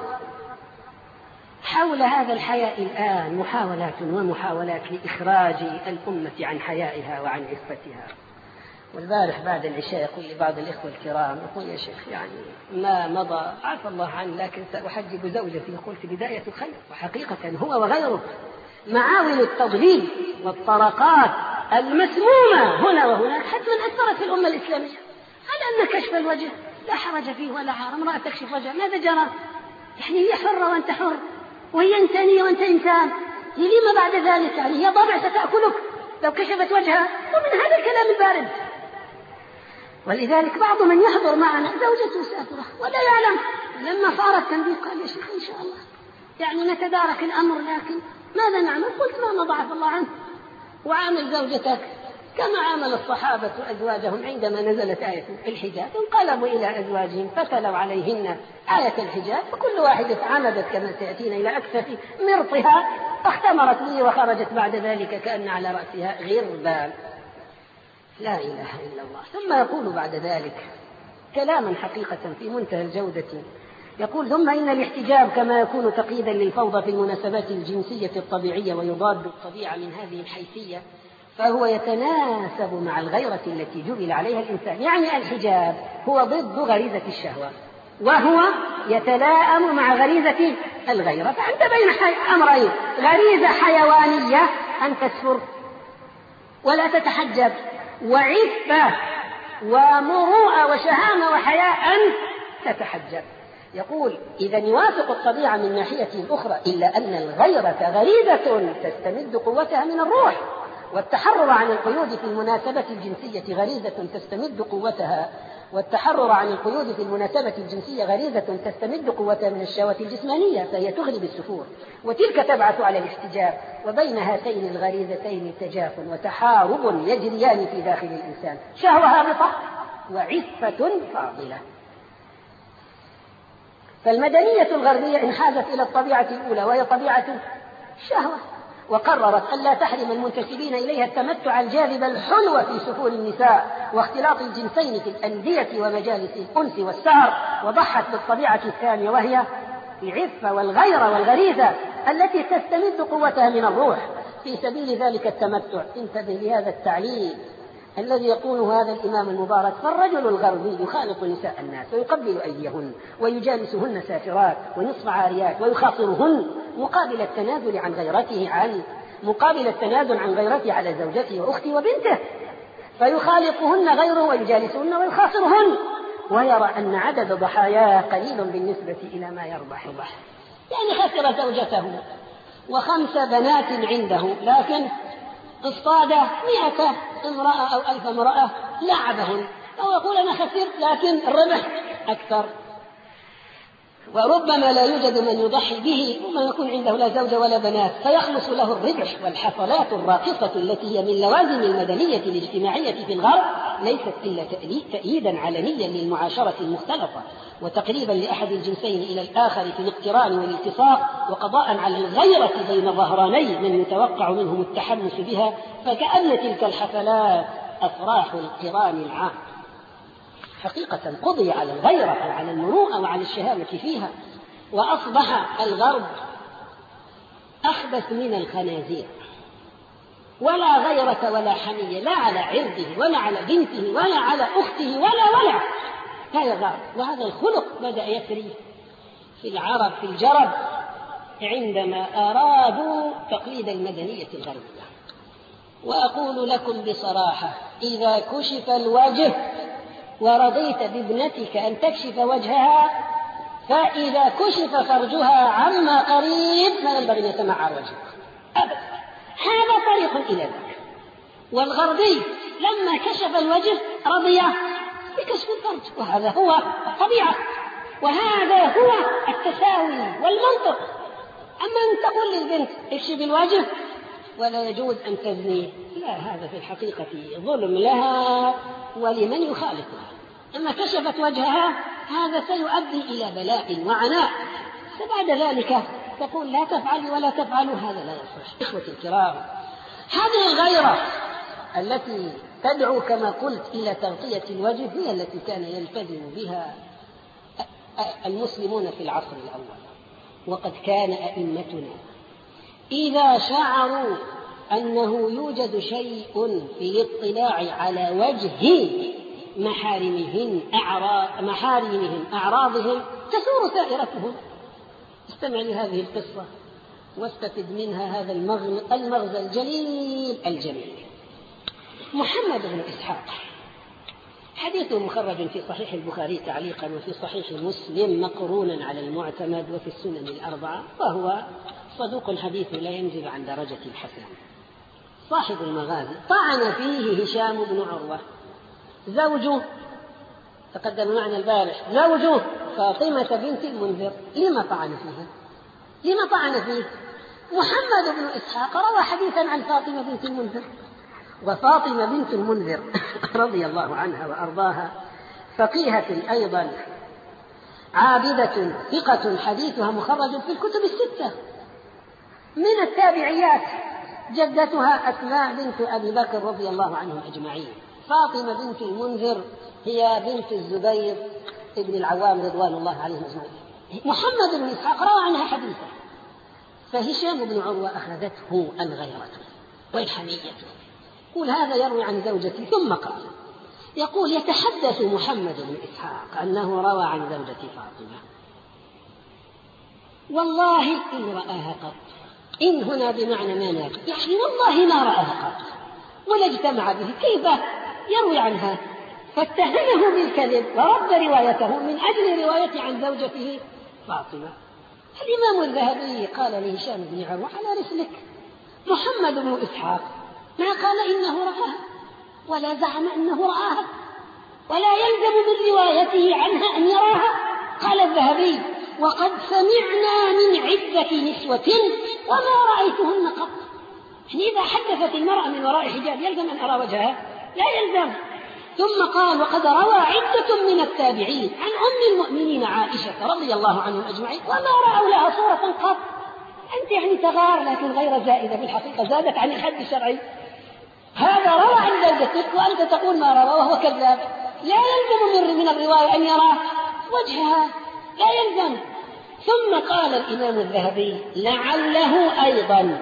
حول هذا الحياء الآن محاولات ومحاولات لإخراج الأمة عن حيائها وعن عفتها. والبارح بعد العشاء يقول لي بعض الإخوة الكرام: يقول يا شيخ يعني ما مضى عفى الله عنه لكن سأحجب زوجتي. قلت: بداية الخير. وحقيقة هو وغيره معاون التضليل والطرقات المسمومة هنا وهناك حتما أثرت في الأمة الإسلامية. على أن كشف الوجه لا حرج فيه ولا حرج. امرأة تكشف وجهها ماذا جرى؟ يعني هي حرة وأنت حر، وهي إنسانية وأنت إنسان، لما بعد ذلك؟ يعني هي ضبع ستأكلك لو كشفت وجهها. ومن هذا الكلام البارد. ولذلك بعض من يحضر معنا زوجته سافرة ولا يعلم، لما صار التنبيه قال: يا شيخ إن شاء الله يعني نتدارك الأمر، لكن ماذا نعمل؟ قلت: ما ضعف الله عنه، وعامل زوجتك كما عامل الصحابة أزواجهم عندما نزلت آية الحجاب، انقلبوا إلى أزواجهم فتلوا عليهن آية الحجاب، فكل واحدة عمدت كما سيأتينا إلى أكثر مرطها فاختمرت به وخرجت بعد ذلك كأن على رأسها غربان. لا إله إلا الله. ثم يقول بعد ذلك كلاما حقيقة في منتهى الجودة، يقول: ثم إن الاحتجاب كما يكون تقييدا للفوضى في المناسبات الجنسية الطبيعية ويضاد الطبيعة من هذه الحيثية، فهو يتناسب مع الغيرة التي جبل عليها الإنسان. يعني الحجاب هو ضد غريزة الشهوة، وهو يتلائم مع غريزة الغيرة. فأنت بين أمرين: غريزة حيوانية أن تسفر ولا تتحجب، وعفة ومروءة وشهامة وحياء أن تتحجب. يقول: إذا يوافق الطبيعة من ناحية أخرى، إلا أن الغيرة غريزة تستمد قوتها من الروح، والتحرر عن القيود في المناسبة الجنسية غريزة تستمد قوتها والتحرر عن القيود في المناسبة الجنسية غريزة تستمد قوتها من الشهوة الجسمانية، فهي تغلب السفور، وتلك تبعث على الاحتجاب. وبين هاتين الغريزتين تجاف وتحارب يجريان في داخل الإنسان، شهوة هابطة وعفة فاضلة. فالمدنية الغربية انحازت إلى الطبيعة الأولى، وهي طبيعة الشهوة، وقررت أن لا تحرم المنتسبين إليها التمتع الجاذب الحلو في سفور النساء واختلاط الجنسين في الأندية ومجالس الأنس والسهر، وضحت بالطبيعة الثانية وهي العفة والغيرة والغريزة التي تستمد قوتها من الروح في سبيل ذلك التمتع. انتبه لهذا التعليل الذي يقوله هذا الإمام المبارك: فالرجل الغربي يخالط نساء الناس ويقبل أيديهن ويجالسهن سافرات ونصف عاريات ويخاطرهن مقابل التنازل عن غيرته عن مقابل التنازل عن غيرته على زوجته وأخته وبنته، فيخالطهن غيره ويجالسهن ويخاطرهن، ويرى أن عدد ضحاياه قليل بالنسبة إلى ما يربح. يعني خسر زوجته وخمس بنات عنده، لكن اصطاد مئة امرأة أو ألف امرأة لعبهن، أو يقول أنا خسرت لكن الربح أكثر. وربما لا يوجد من يضحي به وما يكون عنده لا زوج ولا بنات، فيخلص له الربح والحصلات الراقصة التي هي من لوازم المدنية الاجتماعية في الغرب، ليست إلا تأييدا علنيا للمعاشرة المختلطة وتقريبا لأحد الجنسين إلى الآخر في الاقتران والالتصاق، وقضاء على الغيرة بين ظهراني من يتوقع منهم التحمس بها، فكأن تلك الحفلات أفراح القران العام. حقيقة قضي على الغيرة وعلى المروءة وعلى الشهامة فيها، وأصبح الغرب أخبث من الخنازير، ولا غيرة ولا حمية، لا على عرضه ولا على بنته ولا على أخته ولا ولا هذا غرب. وهذا الخلق بدأ يسري في العرب في الجرب عندما أرادوا تقليد المدنية الغربية. وأقول لكم بصراحة: إذا كشف الوجه ورضيت بابنتك أن تكشف وجهها، فإذا كشف فرجها عما قريب ما ينبغي أن يتمعر وجهها أبدا. هذا طريق إلى ذلك. والغربي لما كشف الوجه رضي بكشف الفرج، وهذا هو طبيعة، وهذا هو التساوي والمنطق. أما أن تقول للبنت اكشف الوجه ولا يجوز أن تزني، لا، هذا في الحقيقة ظلم لها ولمن يخالطها. أما كشفت وجهها هذا سيؤدي إلى بلاء وعناء، فبعد ذلك تقول لا تفعلي ولا تفعلوا، هذا لا يصح. إخوة الكرام، هذه الغيرة التي تدعو كما قلت إلى تغطية الوجه هي التي كان يلتزم بها المسلمون في العصر الأول. وقد كان أئمتنا إذا شعروا أنه يوجد شيء في الاطلاع على وجه محارمهم أعراض محارمهم أعراضهم تسور سائرتهم. استمع لهذه القصة واستفد منها هذا المغزى الجليل الجميل. محمد بن إسحاق حديثه مخرج في صحيح البخاري تعليقا وفي صحيح مسلم مقرونا على المعتمد وفي السنن الأربعة، وهو صدوق حديث لا ينزل عن درجة الحسن. صاحب المغازي طعن فيه هشام بن عروة زوجه، تقدم معنا البارح، زوجه فاطمة بنت المنذر. لما طعن فيها؟ لما طعن فيه؟ محمد بن إسحاق روى حديثا عن فاطمة بنت المنذر، وفاطمة بنت المنذر رضي الله عنها وأرضاها فقيهة أيضا عابدة ثقة حديثها مخرج في الكتب الستة، من التابعيات. جدتها أسماء بنت أبي بكر رضي الله عنهم أجمعين. فاطمة بنت المنذر هي بنت الزبير ابن العوام رضوان الله عليهم أجمعين. محمد بن إسحاق روى عنها حديثا، فهشام بن عروة أخذته الغيرة والحمية، يقول هذا يروي عن زوجتي، ثم قال يقول يتحدث محمد بن إسحاق أنه روى عن زوجة فاطمة، والله إن رآها قط. إن هنا بمعنى ما نافع، يعني والله ما رآها قط ولا اجتمع به، كيف يروي عنها؟ فاتهمه بالكذب ورد روايته من أجل روايته عن زوجته فاطمة. الإمام الذهبي قال لهشام بن عروة على رسلك، محمد بن إسحاق ما قال إنه رآها ولا زعم أنه رآها، ولا يلزم من روايته عنها أن يراها. قال الذهبي وقد سمعنا من عدة نسوة وما رأيتهن قط. يعني إذا حدثت المرأة من وراء حجاب يلزم أن أرى وجهها؟ لا يلزم. ثم قال وقد روى عدة من التابعين عن أم المؤمنين عائشة رضي الله عنهم أجمعين وما رأوا لها صورة قط. أنت يعني تغار لكن غير زائدة، في الحقيقة زادت عن الحد الشرعي. هذا روى عن زوجتك وأنت تقول ما روى وهو كذاب، لا يلزم من الرواية أن يرى وجهها، لا يلزم. ثم قال الإمام الذهبي لعله أيضا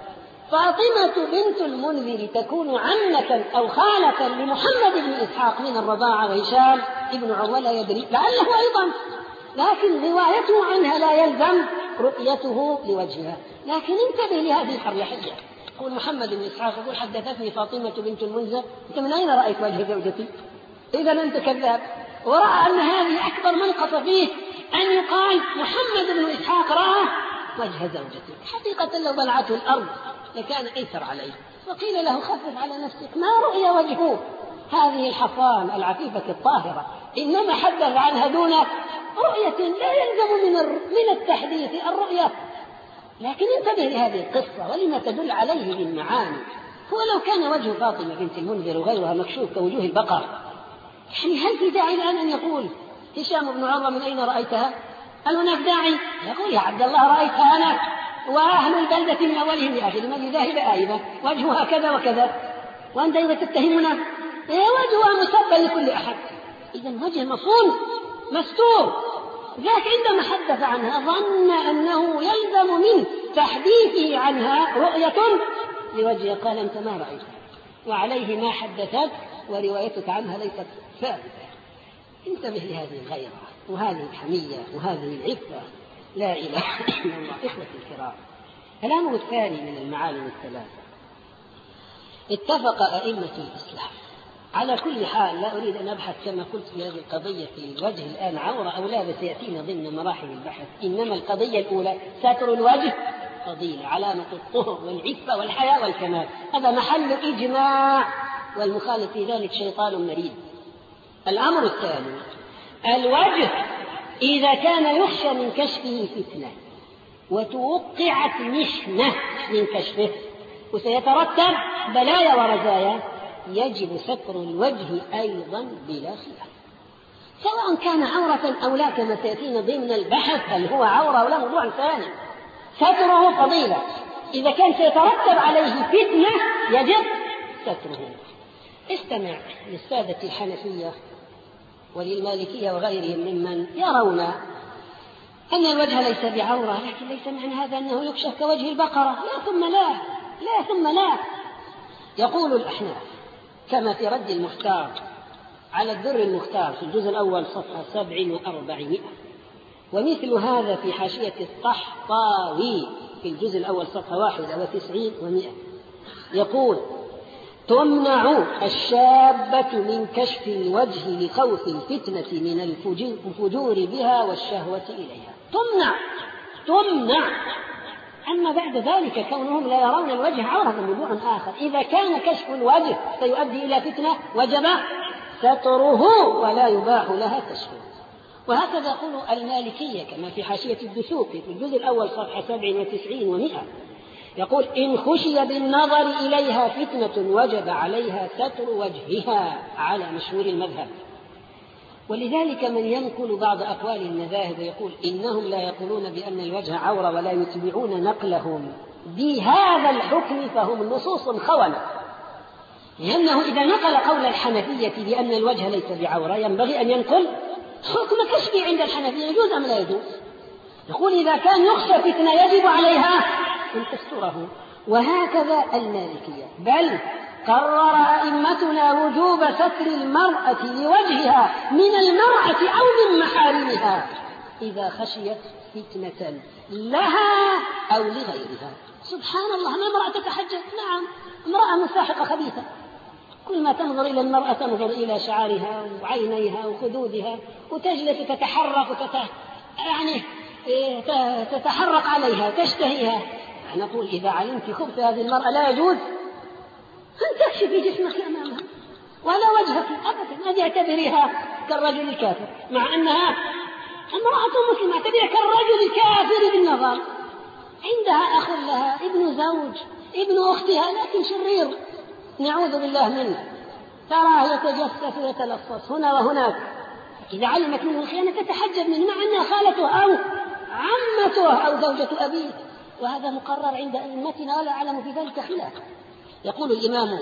فاطمة بنت المنذر تكون عمة أو خالة لمحمد بن إسحاق من الرضاعة وهشام ابن عروة لا يدري، لعله أيضا، لكن روايته عنها لا يلزم رؤيته لوجهها. لكن انتبه لهذه الحريحية، يقول محمد بن إسحاق يقول حدثتني فاطمة بنت المنذر، أنت من أين رأيت وجه زوجتي؟ إذا أنت كذاب. ورأى أن هذه أكبر منقص فيه أن يقال محمد بن إسحاق رأى وجه زوجته. حقيقة لو بلعته الأرض لكان أيسر عليه، وقيل له خفف على نفسك ما رؤي وجهه هذه الحصان العفيفة الطاهرة، إنما حدث عنها دون رؤية، لا يلزم من من التحديث الرؤية. لكن انتبه لهذه القصة ولما تدل عليه من معاني. هو لو كان وجه فاطمة بنت المنذر وغيرها مكشوف كوجوه البقر، يعني هل في داعي الآن أن يقول هشام بن عروة من أين رأيتها؟ هل هناك داعي يقول يا عبد الله رأيتها أنا وأهل البلدة من أولهم لآخرهم الذي ذاهب آئبة وجهها كذا وكذا، وأنت إذا تتهمنا وجهها مسبل لكل أحد. إذا وجه مصون مستور. ذاك عندما حدث عنها ظن أنه يلزم من تحديثه عنها رؤية لوجهها، قال أنت ما رأيتها وعليه ما حدثت وروايتك عنها ليست ثابتة. انتبه لهذه الغيرة وهذه الحمية وهذه العفة، لا إله إلا الله. إخوة الكرام، الأمر الثاني من المعالم الثلاثة، اتفق أئمة الإسلام على كل حال. لا أريد أن أبحث كما قلت في هذه القضية في الوجه الآن عورة أو لا، سيأتينا ضمن مراحل البحث. إنما القضية الأولى ستر الوجه فضيلة، علامة الطهر والعفة والحياء والكمال، هذا محل إجماع، والمخالف في ذلك شيطان مريد. الأمر الثاني الوجه إذا كان يخشى من كشفه فتنة وتوقعت محنة من كشفه وسيترتب بلايا ورزايا، يجب ستر الوجه أيضا بلا خلاف، سواء كان عورة أو لا، كما سيأتينا ضمن البحث هل هو عورة أو لا، موضوع ثاني. ستره فضيلة، إذا كان سيترتب عليه فتنة يجب ستره. استمع للسادة الحنفية وللمالكية وغيرهم ممن يرون أن الوجه ليس بعورة، لكن ليس معنى هذا أنه يكشف كوجه البقرة، لا ثم لا، لا ثم لا. يقول الأحناف كما في رد المختار على الدر المختار في الجزء الأول صفحة سبع وأربعمائة، ومثل هذا في حاشية الطحطاوي في الجزء الأول صفحة واحدة وتسعين ومائة، يقول تمنع الشابة من كشف الوجه لخوف الفتنة من الفجور بها والشهوة إليها، تمنع تمنع أما بعد ذلك كونهم لا يرون الوجه عورة موضوع آخر. إذا كان كشف الوجه سيؤدي إلى فتنة وجب ستره ولا يباح لها كشفه. وهكذا يقول المالكية كما في حاشية الدسوقي في الجزء الأول صفحة سبع وتسعين ومئة، يقول إن خشي بالنظر إليها فتنة وجب عليها ستر وجهها على مشهور المذهب. ولذلك من ينقل بعض أقوال المذاهب ويقول إنهم لا يقولون بأن الوجه عورة ولا يتبعون نقلهم بهذا الحكم فهم نصوص خونة، لأنه إذا نقل قول الحنفية بأن الوجه ليس بعورة ينبغي أن ينقل حكم كشفي عند الحنفية، يجوز أم لا يجوز؟ يقول إذا كان يخشى فتنة يجب عليها أن تستره. وهكذا المالكية، بل قرر أئمتنا وجوب ستر المرأة لوجهها من المرأة أو من محارمها إذا خشيت فتنة لها أو لغيرها. سبحان الله، ما امرأة تتحجب؟ نعم، امرأة مساحقة خبيثة، كل ما تنظر إلى المرأة تنظر إلى شعرها وعينيها وخدودها وتجلس تتحرك وتت... يعني تتحرك عليها تشتهيها. نقول إذا علمت خبث هذه المرأة لا يجوز أن تكشفي جسمك أمامها ولا وجهك أبدا، ما تعتبريها كالرجل الكافر، مع أنها امرأة مسلمة اعتبرها كالرجل الكافر بالنظر. عندها أخ لها، ابن زوج، ابن أختها، لكن شرير نعوذ بالله منه، تراه يتجسس ويتلصص هنا وهناك. إذا علمت منه الخيانة تتحجب منه مع أنها خالته أو عمته أو زوجة أبيه، وهذا مقرر عند أئمتنا ولا أعلم في ذلك خلاف. يقول الإمام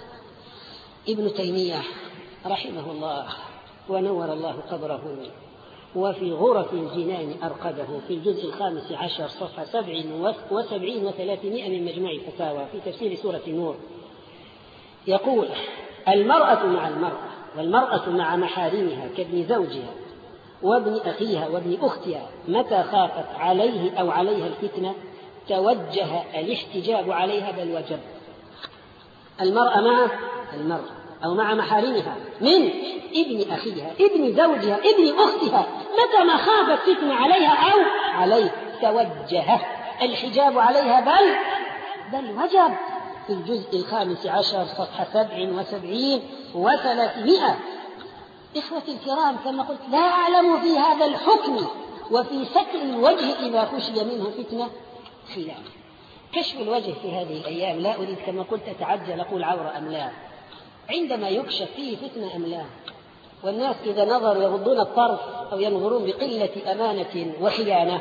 ابن تيمية رحمه الله ونور الله قبره وفي غرف الجنان أرقده في الجزء الخامس عشر صفحة سبع وسبعين وثلاثمائة من مجموع الفتاوى في تفسير سورة النور، يقول: المرأة مع المرأة والمرأة مع محارمها كابن زوجها وابن أخيها وابن أختها متى خافت عليه أو عليها الفتنة توجه الاحتجاب عليها بل وجب. المرأة مع المرأة أو مع محارمها من ابن أخيها ابن زوجها ابن أختها متى ما خافت فتنة عليها أو عليه توجه الحجاب عليها بل بل وجب في الجزء الخامس عشر صفحة سبع وسبعين وثلاثمائة. إخوتي الكرام، كما قلت لا أعلم في هذا الحكم وفي ستر الوجه إذا خشي منه فتنة خلاف. كشف الوجه في هذه الأيام لا أريد كما قلت أتعجل أقول عورة أم لا، عندما يكشف فيه فتنة أم لا، والناس إذا نظروا يغضون الطرف أو ينظرون بقلة أمانة وخيانة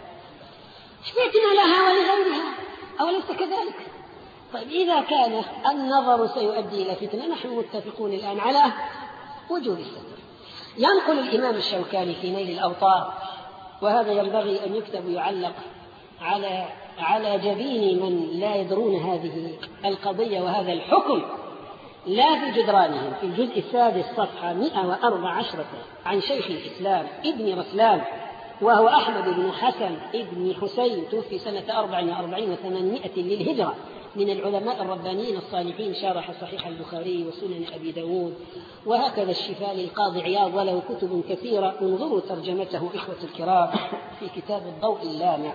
فتنة لها ولغيرها أو ليس كذلك. طيب إذا كان النظر سيؤدي إلى فتنة نحن متفقون الآن على وجوب الستر. ينقل الإمام الشوكاني في نيل الأوطار، وهذا ينبغي أن يكتب ويعلق على على جبين من لا يدرون هذه القضية وهذا الحكم لا في جدرانهم، في الجزء السادس صفحة مئة وأربع عشرة عن شيخ الإسلام ابن رسلان وهو أحمد بن حسن ابن حسين توفي سنة أربع وأربعين وثمانمائة للهجرة، من العلماء الربانيين الصالحين، شارح صحيح البخاري وسنن أبي داود، وهكذا الشفاء للقاضي عياض، وله كتب كثيرة. انظروا ترجمته إخوة الكرام في كتاب الضوء اللامع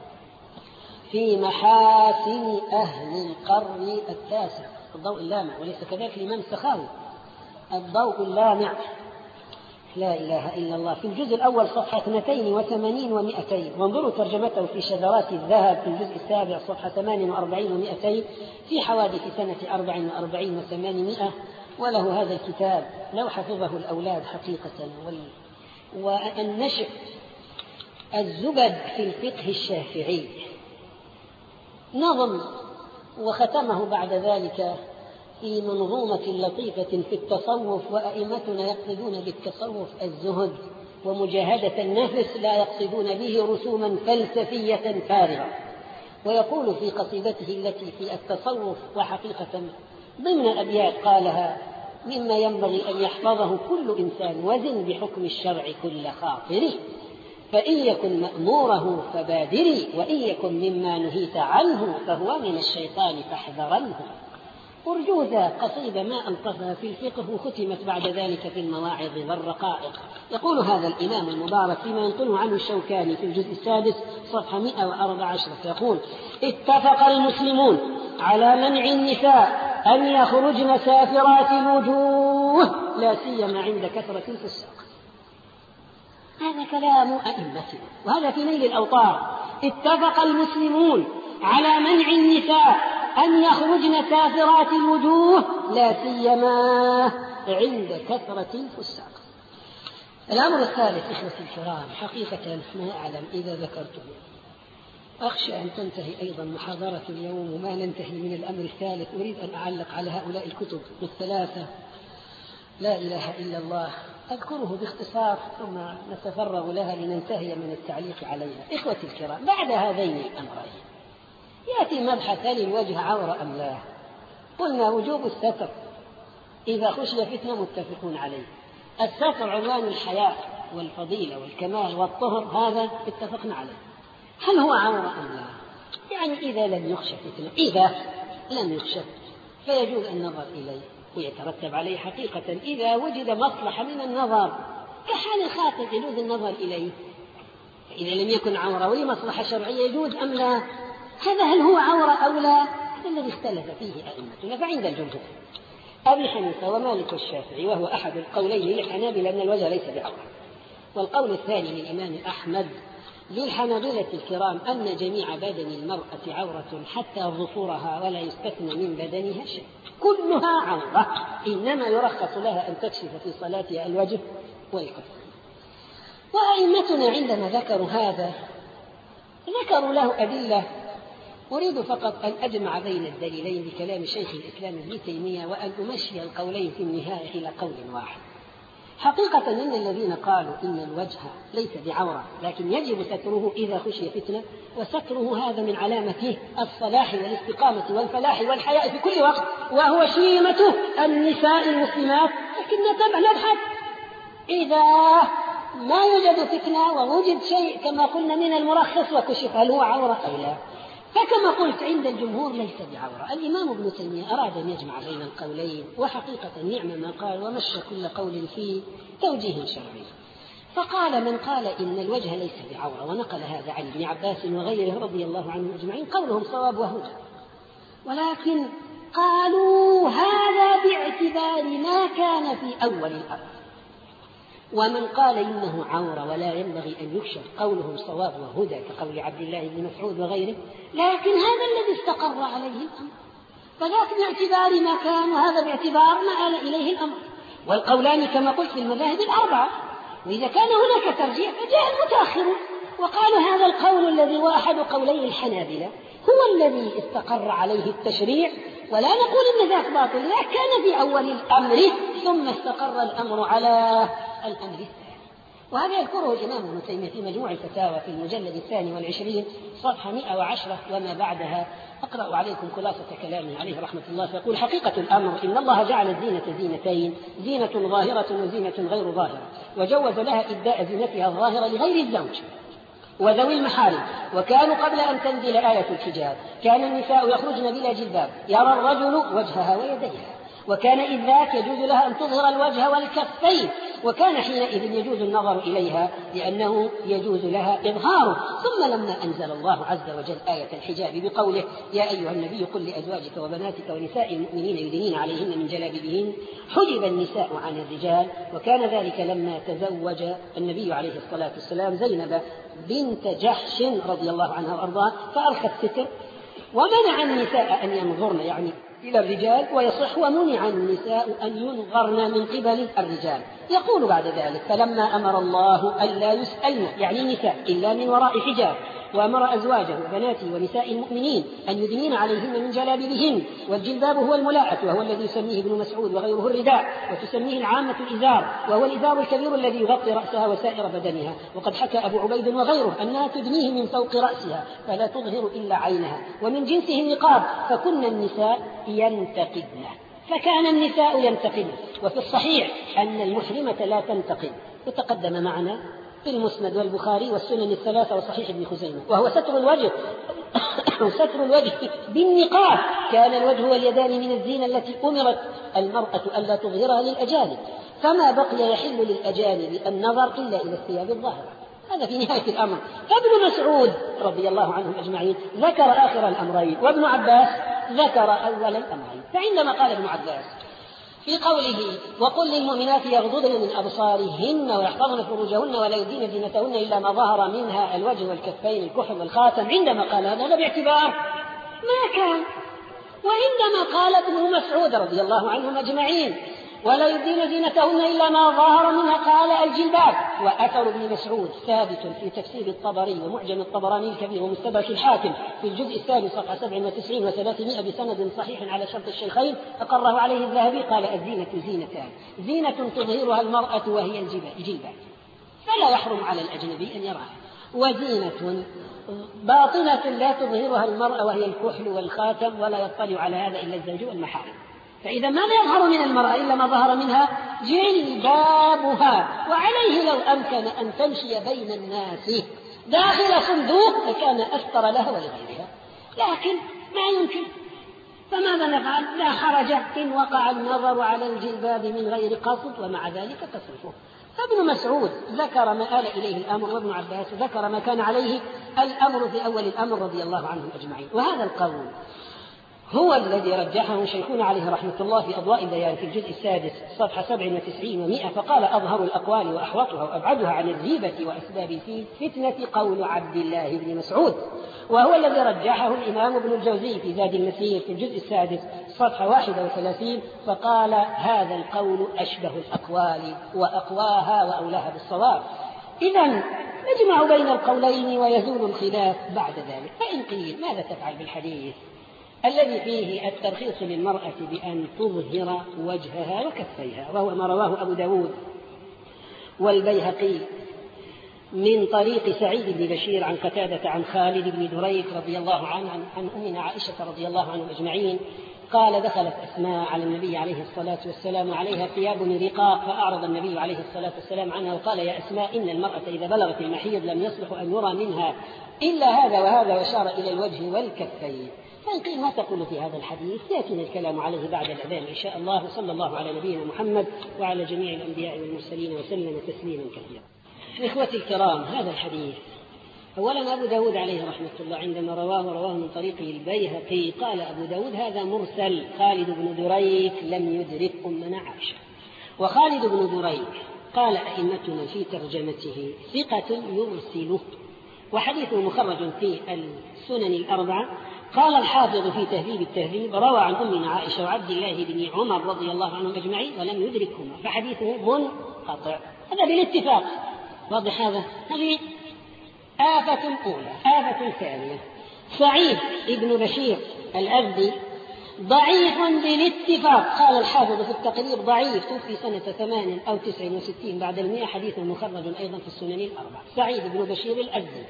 في محاسن أهل القرن التاسع. الضوء اللامع وليس كذلك الإمام السخاوي، الضوء اللامع لا إله إلا الله، في الجزء الأول صفحة اثنتين وثمانين ومئتين. وانظروا ترجمته في شذرات الذهب في الجزء السابع صفحة ثمان وأربعين ومئتين في حوادث سنة أربع وأربعين وثمانمائة. وله هذا الكتاب لو حفظه الأولاد حقيقة. والنشر الزبد في الفقه الشافعي نظم وختمه بعد ذلك في منظومة لطيفة في التصوف، وأئمتنا يقصدون بالتصوف الزهد ومجاهدة النفس، لا يقصدون به رسوما فلسفية فارغة. ويقول في قصيدته التي في التصوف وحقيقة ضمن أبيات قالها: مما ينبغي أن يحفظه كل إنسان وزن بحكم الشرع كل خاطر، فإن يكن مأموره فبادري، وإن يكن مما نهيت عنه فهو من الشيطان فاحذرنه. أرجوزة قصيدة ما ألطفها في الفقه، وختمت بعد ذلك في المواعظ والرقائق. يقول هذا الإمام المبارك فيما ينقله عنه الشوكاني في الجزء السادس صفحة مئة وأربع عشرة، يقول: اتفق المسلمون على منع النساء أن يخرجن سافرات الوجوه لا سيما عند كثرة الفساق. هذا كلام أئمتنا، وهذا في نيل الأوطار. اتفق المسلمون على منع النساء أن يخرجن سافرات الوجوه لا سيما عند كثرة الفساق. الأمر الثالث إخوتي الكرام، حقيقة ما أعلم إذا ذكرته أخشى أن تنتهي أيضا محاضرة اليوم وما ننتهي من الأمر الثالث. أريد أن أعلق على هؤلاء الكتب الثلاثة، لا إله إلا الله، أذكره باختصار ثم نتفرغ لها لننتهي من التعليق عليها. إخوتي الكرام، بعد هذين الأمرين يأتي مبحث هل الوجه عورة أم لا. قلنا وجوب الستر إذا خشي فتنة متفقون عليه. الستر عنوان الحياة والفضيلة والكمال والطهر، هذا اتفقنا عليه. هل هو عورة أم لا؟ يعني إذا لم يخشى فتنة، إذا لم يخشى فيجوز النظر إليه ويترتب عليه حقيقة إذا وجد مصلحة من النظر كحال الخاطب يجوز النظر إليه. إذا لم يكن عورة ولمصلحة شرعية يجوز أم لا؟ هذا هل هو عورة أو لا؟ هذا الذي اختلف فيه أئمتنا. فعند الجمهور أبي حنيفة ومالك والشافعي، وهو أحد القولين للحنابلة أن الوجه ليس بعورة، والقول الثاني للإمام أحمد للحنابلة الكرام أن جميع بدن المرأة عورة حتى ظفورها ولا يستثنى من بدنها شيء، كلها عورة، إنما يرخص لها أن تكشف في صلاتها الوجه والكفين. وأئمتنا عندما ذكروا هذا ذكروا له أدلة. أريد فقط أن أجمع بين الدليلين بكلام شيخ الإسلام ابن تيمية وأن أمشي القولين في النهاية إلى قول واحد. حقيقة إن الذين قالوا إن الوجه ليس بعورة لكن يجب ستره إذا خشي فتنة، وستره هذا من علامة الصلاح والاستقامة والفلاح والحياء في كل وقت، وهو شيمة النساء المسلمات. لكن نبحث إذا ما يوجد فتنة ووجد شيء كما قلنا من المرخص وكشف هل هو عورة أو لا. فكما قلت عند الجمهور ليس بعورة. الإمام ابن تيمية أراد أن يجمع بين القولين، وحقيقة نعم ما قال ومشى كل قول فيه توجيه شرعي. فقال من قال إن الوجه ليس بعورة ونقل هذا عن ابن عباس وغيره رضي الله عنهم أجمعين قولهم صواب وهدى، ولكن قالوا هذا باعتبار ما كان في أول الأمر. ومن قال إنه عورة ولا ينبغي أن يكشف قولهم صواب وهدى كقول عبد الله بن مسعود وغيره، لكن هذا الذي استقر عليه الأمر، فذاك باعتبار ما كان وهذا باعتبار ما آل إليه الأمر. والقولان كما قلت في المذاهب الأربعة، وإذا كان هناك ترجيح فجاء المتأخرون وقالوا هذا القول الذي هو أحد قولي الحنابلة هو الذي استقر عليه التشريع، ولا نقول إن ذاك باطل، لا، كان في أول الأمر ثم استقر الأمر على الأمر الثاني. وهذا يذكره الإمام ابن تيمية في مجموع الفتاوى في المجلد الثاني والعشرين صفحة مئة وعشرة وما بعدها. أقرأ عليكم خلاصة كلامه عليه رحمة الله، فيقول حقيقة الأمر إن الله جعل الزينة زينتين، زينة ظاهرة وزينة غير ظاهرة، وجوز لها إبداء زينتها الظاهرة لغير الزوج وذوي المحارم. وكانوا قبل أن تنزل آية الحجاب كان النساء يخرجن بلا جلباب يرى الرجل وجهها ويديها، وكان إذ ذاك يجوز لها أن تظهر الوجه والكفين، وكان حينئذ يجوز النظر إليها لأنه يجوز لها إظهاره. ثم لما أنزل الله عز وجل آية الحجاب بقوله يا أيها النبي قل لأزواجك وبناتك ونساء المؤمنين يدنين عليهن من جلابيبهن، حجب النساء عن الرجال. وكان ذلك لما تزوج النبي عليه الصلاة والسلام زينب بنت جحش رضي الله عنها وأرضاها فأرخى الستر ومنع النساء أن ينظرن يعني إلى الرجال، ويصح ومنع النساء أن ينظرن من قبل الرجال. يقول بعد ذلك فلما أمر الله ألا يسألن يعني النساء إلا من وراء حجاب، وأمر أزواجه وبناته ونساء المؤمنين أن يدنين عليهن من جلابيبهن، والجلباب هو الملاءة وهو الذي يسميه ابن مسعود وغيره الرداء، وتسميه العامة الإزار وهو الإزار الكبير الذي يغطي رأسها وسائر بدنها. وقد حكى أبو عبيد وغيره أنها تدنيه من فوق رأسها فلا تظهر إلا عينها، ومن جنسه النقاب، فكن النساء ينتقدن، فكان النساء ينتقدن. وفي الصحيح أن المحرمة لا تنتقد، وتقدم معنا في المسند والبخاري والسنن الثلاثة وصحيح ابن خزيمة، وهو ستر الوجه ستر الوجه بالنقاب. كان الوجه واليدان من الزينة التي أمرت المرأة ألا تظهرها للأجانب، فما بقي يحل للأجانب النظر إلا إلى الثياب الظاهرة. هذا في نهاية الأمر. فابن مسعود رضي الله عنهم أجمعين ذكر آخر الأمرين، وابن عباس ذكر أول الأمرين. فعندما قال ابن عباس في قوله وقل للمؤمنات يغضضن من أبصارهن ويحفظن فروجهن ولا يبدين زينتهن إلا ما ظهر منها الوجه والكفين الكحل والخاتم. عندما قال هذا باعتبار ما كان. وعندما قال ابن مسعود رضي الله عنهم أجمعين ولا يبدين زينتهن إلا ما ظهر منها قال الجلباب. وأثر ابن مسعود ثابت في تفسير الطبري ومعجم الطبراني الكبير ومستدرك الحاكم في الجزء الثاني صفحة سبع وتسعين وثلاثمائة بسند صحيح على شرط الشيخين أقره عليه الذهبي. قال الزينة زينتان، زينة تظهرها المرأة وهي الجلباب فلا يحرم على الأجنبي أن يراها، وزينة باطنة لا تظهرها المرأة وهي الكحل والخاتم ولا يطلع على هذا إلا الزوج والمحارم. فإذا ماذا يظهر من المرأة إلا ما ظهر منها؟ جلبابها. وعليه لو أمكن أن تمشي بين الناس داخل صندوق لكان أستر لها ولغيرها، لكن ما يمكن. فماذا نفعل؟ لا حرج إن وقع النظر على الجلباب من غير قصد ومع ذلك تصرفه. فابن مسعود ذكر ما آل إليه الأمر وابن عباس ذكر ما كان عليه الأمر في أول الأمر رضي الله عنهم أجمعين. وهذا القول هو الذي رجحه شيخنا عليه رحمة الله في أضواء البيان في الجزء السادس صفحة سبع وتسعين ومئة فقال أظهر الأقوال وأحوطها وأبعدها عن الريبة وأسباب الفتنة قول عبد الله بن مسعود، وهو الذي رجحه الإمام ابن الجوزي في زاد المسير في الجزء السادس صفحة واحد وثلاثين فقال هذا القول أشبه الأقوال وأقواها وأولاها بالصواب. إذن نجمع بين القولين ويزول الخلاف بعد ذلك. فإن قيل ماذا تفعل بالحديث الذي فيه الترخيص للمرأة بأن تظهر وجهها وكفيها، وهو ما رواه أبو داود والبيهقي من طريق سعيد بن بشير عن قتادة عن خالد بن دريك رضي الله عنه عن أمنا عائشة رضي الله عنهم أجمعين قال دخلت أسماء على النبي عليه الصلاة والسلام عليها ثياب رقاق فأعرض النبي عليه الصلاة والسلام عنها وقال يا أسماء إن المرأة إذا بلغت المحيض لم يصلح أن يرى منها إلا هذا وهذا وأشار إلى الوجه والكفين. فإن قيل ما تقول في هذا الحديث يأتينا الكلام عليه بعد الأذان إن شاء الله. صلى الله على نبينا محمد وعلى جميع الأنبياء والمرسلين وسلم تسليما كثيرا. إخوتي الكرام، هذا الحديث أولا أبو داود عليه رحمة الله عندما رواه رواه من طريقه البيهقي قال أبو داود هذا مرسل، خالد بن دريك لم يدرك أمنا عائشة. وخالد بن دريك قال أئمتنا في ترجمته ثقة يرسله وحديثه مخرج في السنن الأربعة. قال الحافظ في تهذيب التهذيب روى عن أمنا عائشة وعبد الله بن عمر رضي الله عنهم أجمعين ولم يدركهما فحديثه منقطع. هذا بالاتفاق واضح. هذا هذه آفة أولى. آفة ثانية سعيد بن بشير الأزدي ضعيف بالاتفاق. قال الحافظ في التقريب ضعيف توفي سنة ثمان أو تسع وستين بعد المئة حديث مخرج أيضا في السنن الأربعة. سعيد بن بشير الأزدي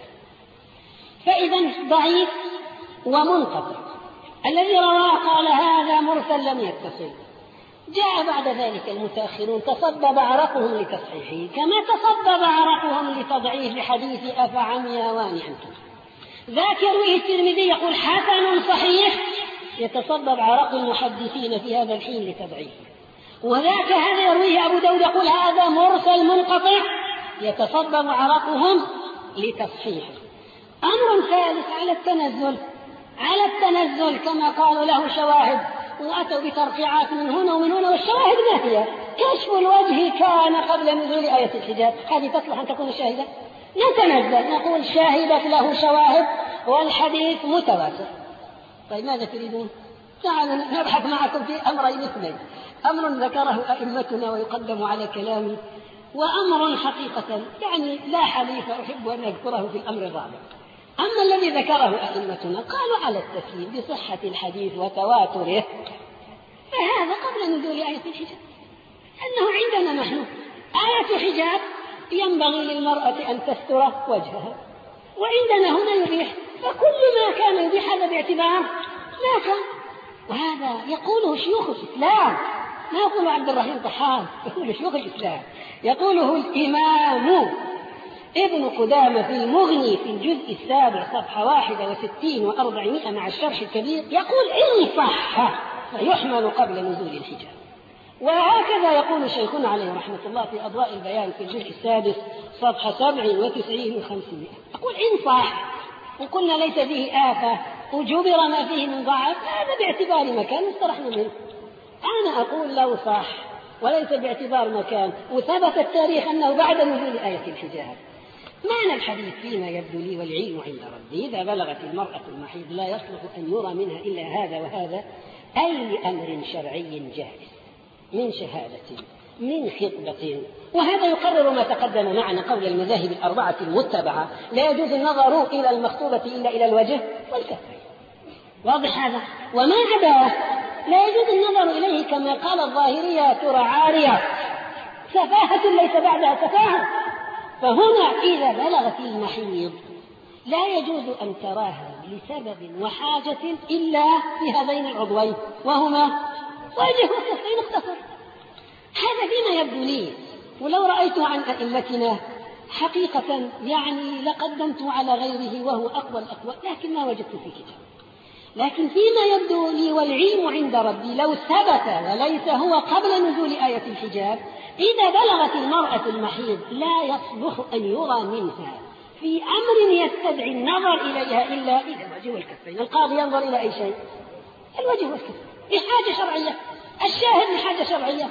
فإذا ضعيف ومنقطع. الذي رواه قال هذا مرسل لم يتصل. جاء بعد ذلك المتأخرون تصبب عرقهم لتصحيحه كما تصبب عرقهم لتضعيف حديث أفعمياوان أنتم. ذاك يرويه الترمذي يقول حسن صحيح يتصبب عرق المحدثين في هذا الحين لتضعيفه، وذاك هذا يرويه أبو داود يقول هذا مرسل منقطع يتصبب عرقهم لتصحيحه. أمر ثالث على التنزل على التنزل كما قالوا له شواهد وأتوا بترقيعات من هنا ومن هنا والشواهد ما هي؟ كشف الوجه كان قبل نزول آية الحجاب، هذه تصلح أن تكون شاهدة؟ نتنزل نقول شاهدت له شواهد والحديث متواتر. طيب ماذا تريدون؟ تعالوا نبحث معكم في أمرين اثنين، أمر ذكره أئمتنا ويقدم على كلامي، وأمر حقيقة يعني لا حليف أحب أن أذكره في الأمر الرابع. أما الذي ذكره أئمتنا قالوا على التسليم بصحة الحديث وتواتره فهذا قبل نزول آية الحجاب، أنه عندنا نحن آية حجاب ينبغي للمرأة أن تستر وجهها، وعندنا هنا يبيح، فكل ما كان يبيح هذا باعتبار ما كان. وهذا يقوله شيوخ الإسلام، ما يقول عبد الرحيم طحان، يقول شيوخ الإسلام، يقوله الإمام ابن قدامة في المغني في الجزء السابع صفحة واحدة وستين وأربعمائة مع الشرح الكبير يقول إن صح فيحمل قبل نزول الحجاب. وهكذا يقول شيخنا عليه رحمة الله في أضواء البيان في الجزء السادس صفحة سبع وتسعين وخمسمائة يقول إن صح وقلنا ليس فيه آفة وجبر ما فيه من ضعف هذا باعتبار مكان استرحنا منه. أنا أقول لو صح وليس باعتبار مكان، وثبت التاريخ أنه بعد نزول آية الحجاب. معنى الحديث فيما يبدو لي والعلم عند ربي، إذا بلغت المرأة المحيض لا يصلح أن يرى منها إلا هذا وهذا، أي لأمر شرعي جائز من شهادة من خطبة. وهذا يقرر ما تقدم معنا قول المذاهب الأربعة المتبعة: لا يجوز النظر إلى المخطوبة إلا إلى الوجه والكفين. واضح هذا؟ وما عداه لا يجوز النظر إليه كما قال الظاهرية: ترى عارية، سفاهة ليس بعدها سفاهة. فهنا إذا بلغت المحيض لا يجوز أن تراها لسبب وحاجة إلا في هذين العضوين، وهما وجه والكفين اختصر. هذا فيما يبدو لي، ولو رأيته عن أئمتنا حقيقة يعني لقدمته على غيره وهو أقوى الأقوى، لكن ما وجدت في كتاب. لكن فيما يبدو لي والعلم عند ربي، لو ثبت وليس هو قبل نزول آية الحجاب، إذا بلغت المرأة المحيض لا يصلح أن يرى منها في أمر يستدعي النظر إليها إلا إلى الوجه والكفين. القاضي ينظر إلى أي شيء؟ الوجه والكفين، لحاجة شرعية. الشاهد لحاجة شرعية،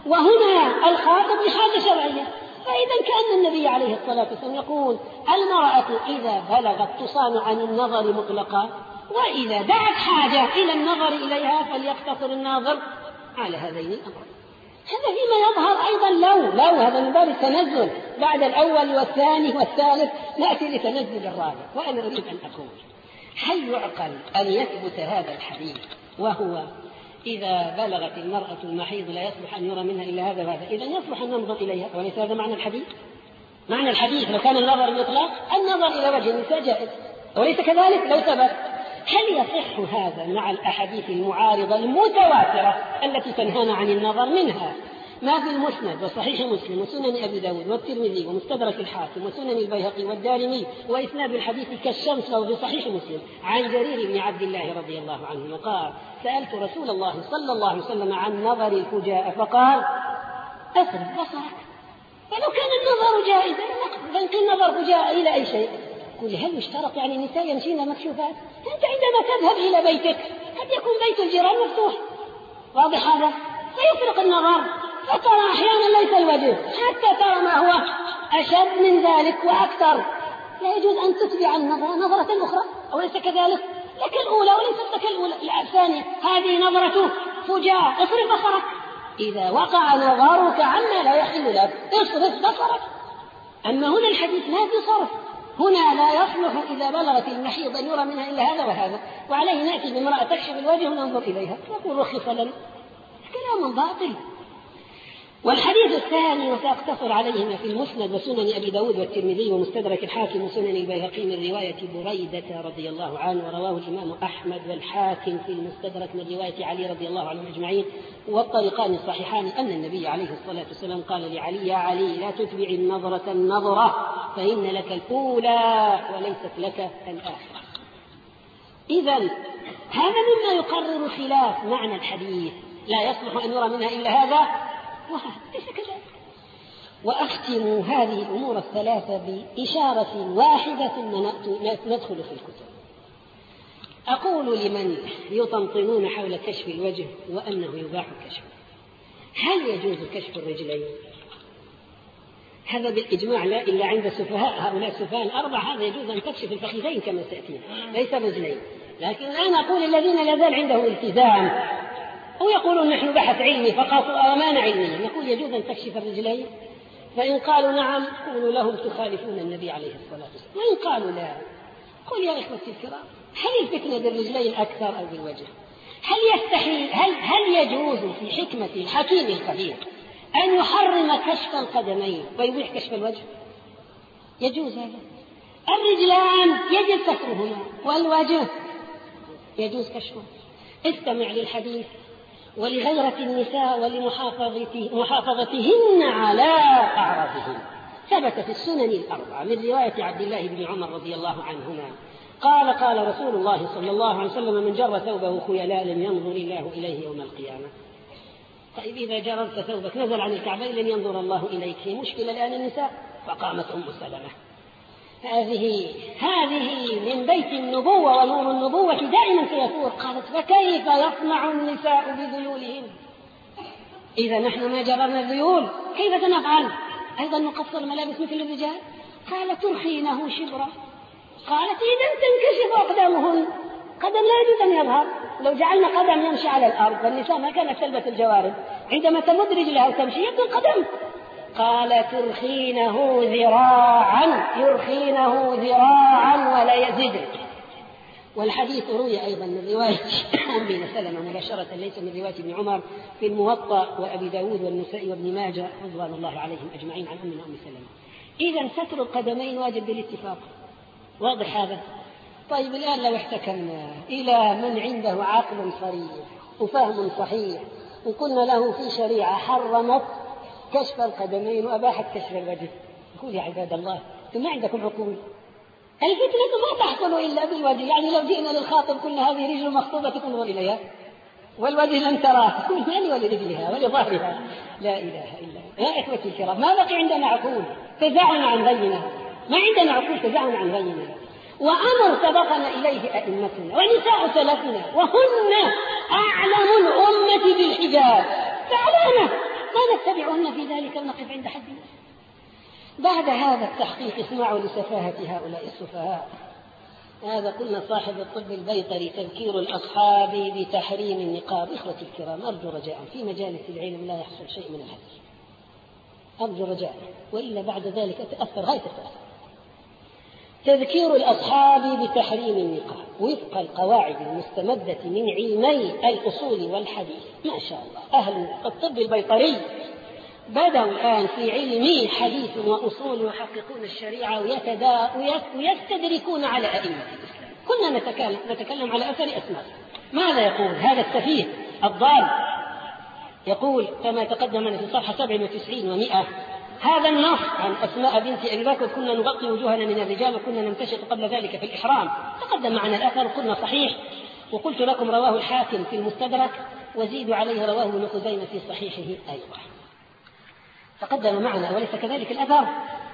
وهنا الخاطب لحاجة شرعية. فإذا كأن النبي عليه الصلاة والسلام يقول: المرأة إذا بلغت تصان عن النظر مطلقا، وإذا دعت حاجة إلى النظر إليها فليقتصر الناظر على هذين الأمرين. هذا فيما يظهر أيضا لو لو هذا من باب التنزل، بعد الأول والثاني والثالث نأتي لتنزل الرابع. وأنا أريد أن أقول: هل يعقل أن يثبت هذا الحديث وهو إذا بلغت المرأة المحيض لا يصلح أن يرى منها إلا هذا وهذا، إذا يصلح أن ننظر إليها؟ وليس هذا معنى الحديث. معنى الحديث لو كان النظر مطلق النظر إلى وجه النساء جائز، وليس كذلك لو ثبت. هل يصح هذا مع الأحاديث المعارضة المتواترة التي تنهانا عن النظر؟ منها ما في المسند وصحيح مسلم وسنن أبي داود والترمذي ومستدرك الحاكم وسنن البيهقي والدارمي، وإسناد الحديث كالشمس له في صحيح مسلم، عن جرير بن عبد الله رضي الله عنه قال: سألت رسول الله صلى الله عليه وسلم عن نظر الفجاء فقال: أصرف بصرك. فلو كان النظر جائزا فانقل النظر فجاء إلى أي شيء. قل: هل يشترط يعني النساء يمشين مكشوفات؟ أنت عندما تذهب إلى بيتك قد يكون بيت الجيران مفتوح، واضح هذا؟ فيفرق النظر، فترى أحيانا ليس الوجه، حتى ترى ما هو أشد من ذلك وأكثر. لا يجوز أن تتبع النظرة نظرة أخرى، أوليس كذلك؟ لك الأولى وليست لك الأولى الثانية. هذه نظرة فجاء، اصرف بصرك. إذا وقع نظرك عما لا يحل لك اصرف بصرك. أما هنا الحديث ما في صرف، هنا لا يصلح إذا بلغت المحيض أن يرى منها إلا هذا وهذا، وعليه نأتي بامرأة تكشف الوجه وننظر إليها نقول: رخص لنا. كلام باطل. والحديث الثاني وسأقتصر عليهما في المسند وسنن أبي داود والترمذي ومستدرك الحاكم وسنن البيهقي من رواية بريدة رضي الله عنه، ورواه الإمام أحمد والحاكم في المستدرك من رواية علي رضي الله عنهم أجمعين، والطريقان الصحيحان، أن النبي عليه الصلاة والسلام قال لعلي: يا علي لا تتبع النظرة النظرة فإن لك الأولى وليست لك الآخرة. إذن هذا مما يقرر خلاف معنى الحديث: لا يصلح أن يرى منها إلا هذا وهذا، ليس كذلك. وأختم هذه الأمور الثلاثة بإشارة واحدة ثم ندخل في الكتب. أقول لمن يطنطنون حول كشف الوجه وأنه يباح كشفه: هل يجوز كشف الرجلين؟ هذا بالإجماع لا إلا عند السفهاء، هؤلاء السفهاء الأربع هذا يجوز أن تكشف الفخذين كما سيأتينا، ليس الرجلين. لكن الآن أقول الذين لا زال عندهم التزام أو يقولون نحن بحث علمي فقط وأمانة علمية، نقول يجوز أن تكشف الرجلين. فإن قالوا نعم قولوا لهم تخالفون النبي عليه الصلاة والسلام، وإن قالوا لا قل: يا إخوتي الكرام، هل الفتنة بالرجلين أكثر أو بالوجه؟ هل يستحيل هل, هل يجوز في حكمة الحكيم الخبير أن يحرم كشف القدمين ويبيح كشف الوجه؟ يجوز هذا. الرجلان يجب سترهما والوجه يجوز كشفه. استمع للحديث: ولغيرة النساء ولمحافظتهن على أعراضهن. ثبت في السنن الأربعة من رواية عبد الله بن عمر رضي الله عنهما قال: قال رسول الله صلى الله عليه وسلم: من جر ثوبه خيلاء لم ينظر الله إليه يوم القيامة. طيب إذا جررت ثوبك نزل عن الكعبين لن ينظر الله إليك. في مشكلة الآن النساء. فقامت أم سلمة: هذه هذه من بيت النبوة ونور النبوة دائما سيثور. قالت: فكيف يصنع النساء بذيولهن؟ إذا نحن ما جررنا الذيول كيف سنفعل؟ أيضا نقصر الملابس مثل الرجال؟ قال ترخينه شبرا. قالت إذا تنكشف أقدامهن، قدم لا يجوز أن يظهر، لو جعلنا قدم يمشي على الأرض والنساء ما كانت تلبس الجوارب، عندما تمد رجلها وتمشي يبدو القدم. قال ترخينه ذراعا، يرخينه ذراعا ولا يزيد. والحديث روي أيضا من رواية أم بن سلمة مباشرة ليس من رواية ابن عمر في الموطأ وأبي داود والنسائي وابن ماجه رضوان الله عليهم أجمعين عن أمنا أم سلمة. إذن ستر القدمين واجب بالاتفاق، واضح هذا؟ طيب الآن لو احتكمنا إلى من عنده عقل صريح وفهم صحيح وقلنا له في شريعة حرمت كشف القدمين وأباحت كشف الوجه، يقول يا عباد الله ثم عندكم عقول؟ الفتنة ما تحصل إلا بالوجه، يعني لو جئنا للخاطب قلنا هذه رجل مخطوبة تنظر إليها والوجه لن تراه، تقول مالي ولرجلها ولظهرها. لا إله إلا الله. يا إخوتي الكرام ما بقي عندنا عقول، تزعنا عن غينا، ما عندنا عقول تزعنا عن غينا. وأمر سبقنا إليه أئمتنا ونساء سلفنا وهن أعلم الأمة بالحجاب، فعلانا ما نتبعهن في ذلك ونقف عند حدنا. بعد هذا التحقيق اسمعوا لسفاهة هؤلاء السفهاء. هذا قلنا صاحب الطب البيطري تذكير الأصحاب بتحريم النقاب. إخوتي الكرام أرجو رجاء في مجالس العلم لا يحصل شيء من الهدف، أرجو رجاء، وإلا بعد ذلك أتأثر غاية التأثر. تذكير الأصحاب بتحريم النقاب وفق القواعد المستمدة من علمي الأصول والحديث. ما شاء الله أهل الطب البيطري بدأوا الآن في علم حديث وأصول يحققون الشريعة ويستدركون على أئمة الإسلام. كنا نتكلم, نتكلم على أثر أسماء. ماذا يقول هذا السفيه الضال؟ يقول كما تقدم في صفحة سبع وتسعين ومئة هذا النص عن أسماء بنت أبي بكر كنا نغطي وجوهنا من الرجال وكنا نمتشط قبل ذلك في الإحرام. تقدم معنا الأثر وقلنا صحيح، وقلت لكم رواه الحاكم في المستدرك وزيدوا عليه رواه ابن خزيمة في صحيحه أيضا. تقدم معنا وليس كذلك الأثر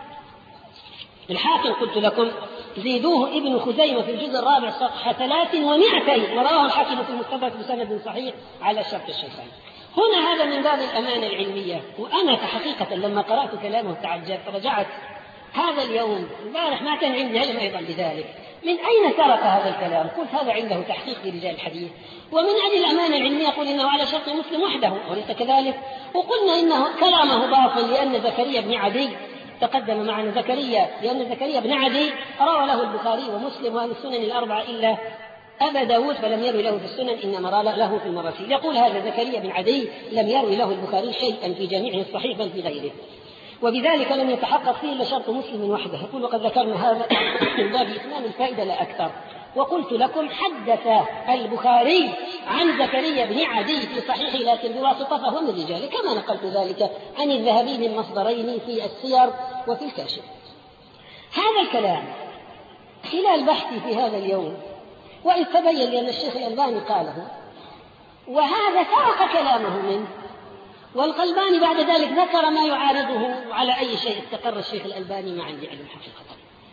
الحاكم قلت لكم زيدوه ابن خزيمة في الجزء الرابع صفحة ثلاث ومئتين ورواه الحاكم في المستدرك بسند صحيح على شرط الشيخين. هنا هذا من باب الأمانة العلمية. وأنا حقيقة لما قرأت كلامه تعجبت، رجعت هذا اليوم البارح ما كان عندي علم أيضا بذلك، من أين سرق هذا الكلام؟ قلت هذا عنده تحقيق برجال الحديث، ومن أجل الأمانة العلمية يقول إنه على شرط مسلم وحده وليس كذلك. وقلنا إنه كلامه باطل لأن زكريا بن عدي تقدم معنا زكريا لأن زكريا بن عدي روى له البخاري ومسلم وأهل السنن الأربعة إلا أبا داود فلم يروي له في السنن إنما روى له في المراسيل. يقول هذا زكريا بن عدي لم يروي له البخاري شيئا في جامعه الصحيح بل في غيره، وبذلك لم يتحقق فيه إلا شرط مسلم وحده. يقول وقد ذكرنا هذا من باب إتمام الفائدة لا أكثر. وقلت لكم حدث البخاري عن زكريا بن عدي في صحيحه لكن بواسطة فهو من الرجال كما نقلت ذلك عن الذهبي من مصدرين في السير وفي الكاشف. هذا الكلام خلال بحثي في هذا اليوم وإذ تبين لأن الشيخ الألباني قاله وهذا سرق كلامه منه، والقلباني بعد ذلك ذكر ما يعارضه. على أي شيء استقر الشيخ الألباني ما عندي علم حقيقة.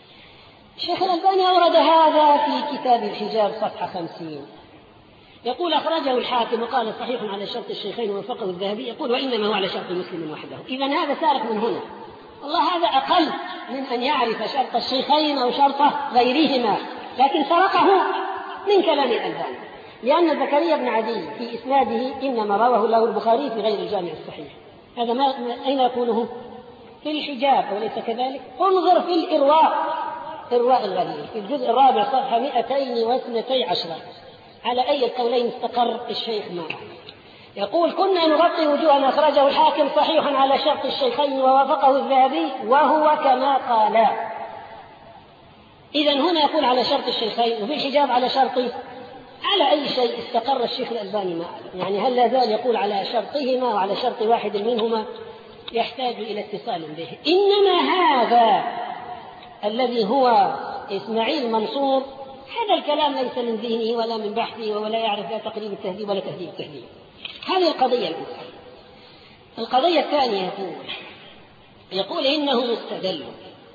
الشيخ الألباني أورد هذا في كتاب الحجاب صفحة خمسين، يقول أخرجه الحاكم وقال صحيح على شرط الشيخين ووافقه الذهبي، يقول وإنما هو على شرط مسلم وحده. إذن هذا سارق من هنا. والله هذا أقل من أن يعرف شرط الشيخين أو شرط غيرهما، لكن سرقه من كلام الألباني لأن زكريا بن عدي في إسناده إنما رواه له البخاري في غير الجامع الصحيح. هذا ما أين يقوله؟ في الحجاب وليس كذلك. انظر في الإرواء، إرواء الغليل في الجزء الرابع صفحة مئتين واثنتي عشرة على أي القولين استقر الشيخ معه. يقول كنا نغطي وجوهنا أخرجه الحاكم صحيح على شرط الشيخين ووافقه الذهبي وهو كما قال. إذن هنا يقول على شرط الشيخين وفي الحجاب على شرط على أي شيء استقر الشيخ الألباني ما أعلم. يعني هل لا زال يقول على شرطهما وعلى شرط واحد منهما؟ يحتاج إلى اتصال به. إنما هذا الذي هو إسماعيل منصور هذا الكلام ليس من ذهنه ولا من بحثه ولا يعرف لا تقريب التهذيب ولا تهذيب التهذيب. هذه القضية الأولى. القضية الثانية يقول يقول إنه مستدل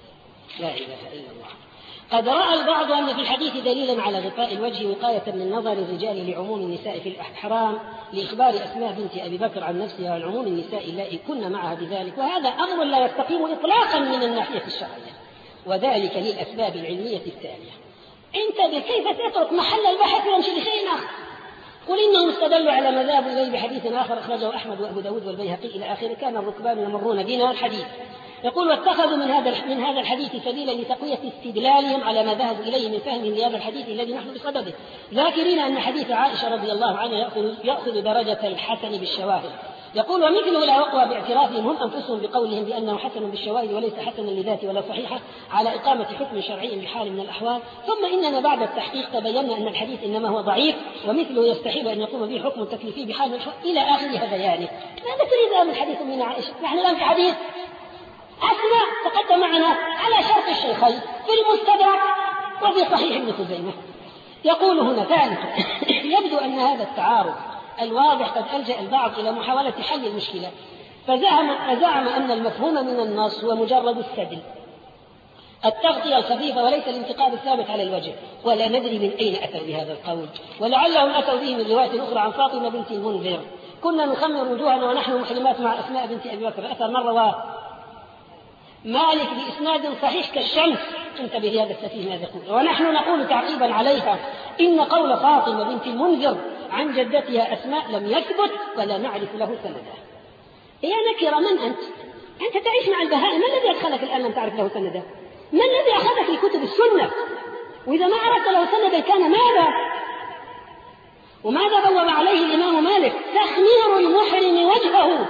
لا إله إلا الله. قد رأى البعض أن في الحديث دليلا على غطاء الوجه وقاية من نظر الرجال لعموم النساء في الإحرام لإخبار أسماء بنت أبي بكر عن نفسها وعن عموم النساء اللائي كن معها بذلك، وهذا أمر لا يستقيم إطلاقا من الناحية الشرعية، وذلك للأسباب العلمية التالية. أنت كيف تترك محل البحث ويمشي لشيء آخر؟ قل إنهم استدلوا على مذهب إليه بحديث آخر أخرجه أحمد وأبو داود والبيهقي إلى آخره، كان الركبان يمرون بنا الحديث. يقول واتخذوا من هذا من هذا الحديث سبيلا لتقوية استدلالهم على ما ذهبوا إليه من فهمهم لهذا الحديث الذي نحن بصدده، ذاكرين أن حديث عائشة رضي الله عنها يأخذ, يأخذ درجة الحسن بالشواهد. يقول ومثله لا يقوى باعترافهم هم أنفسهم بقولهم بأنه حسن بالشواهد وليس حسنا لذاته ولا صحيحة على إقامة حكم شرعي بحال من الأحوال. ثم إننا بعد التحقيق تبينا أن الحديث إنما هو ضعيف ومثله يستحيل أن يقوم به حكم تكليفي بحال من الأحوال إلى آخر هذيانه. ماذا تريد أن الحديث من عائشة؟ نحن الآن في حديث أسماء تقدم معنا على شرط الشيخين في المستدرك وفي صحيح ابن خزيمة. يقول هنا ثالثا يبدو أن هذا التعارض الواضح قد ألجأ البعض إلى محاولة حل المشكلة، فزعم, فزعم أن المفهوم من النص هو مجرد السدل التغطية الخفيفة وليس الانتقاد الثابت على الوجه، ولا ندري من أين أتوا بهذا القول، ولعلهم أتوا به من رواية أخرى عن فاطمة بنت المنذر كنا نخمر وجوهنا ونحن محرمات مع أسماء بنت أبي بكر، أثر من رواه مالك بإسناد صحيح كالشمس. انتبه هذا السفيه ماذا يقول، ونحن نقول تعقيبا عليها إن قول فاطمة بنت المنذر عن جدتها أسماء لم يثبت ولا نعرف له سندا. يا نكرة من أنت؟ أنت تعيش مع البهائم، ما الذي أدخلك الآن لم تعرف له سندا؟ ما الذي أخذك في كتب السنة؟ وإذا ما عرفت له سندا كان ماذا؟ وماذا بوب عليه الإمام مالك؟ تخمير المحرم وجهه.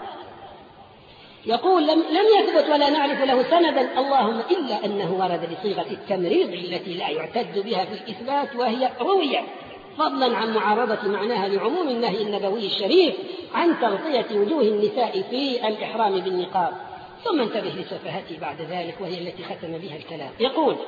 يقول لم, لم يثبت ولا نعرف له سندا، اللهم إلا أنه ورد بصيغة التمريض التي لا يعتد بها في الإثبات وهي روية، فضلا عن معارضة معناها لعموم النهي النبوي الشريف عن تغطية وجوه النساء في الإحرام بالنقاب. ثم انتبه لسفهته بعد ذلك وهي التي ختم بها الكلام. يقول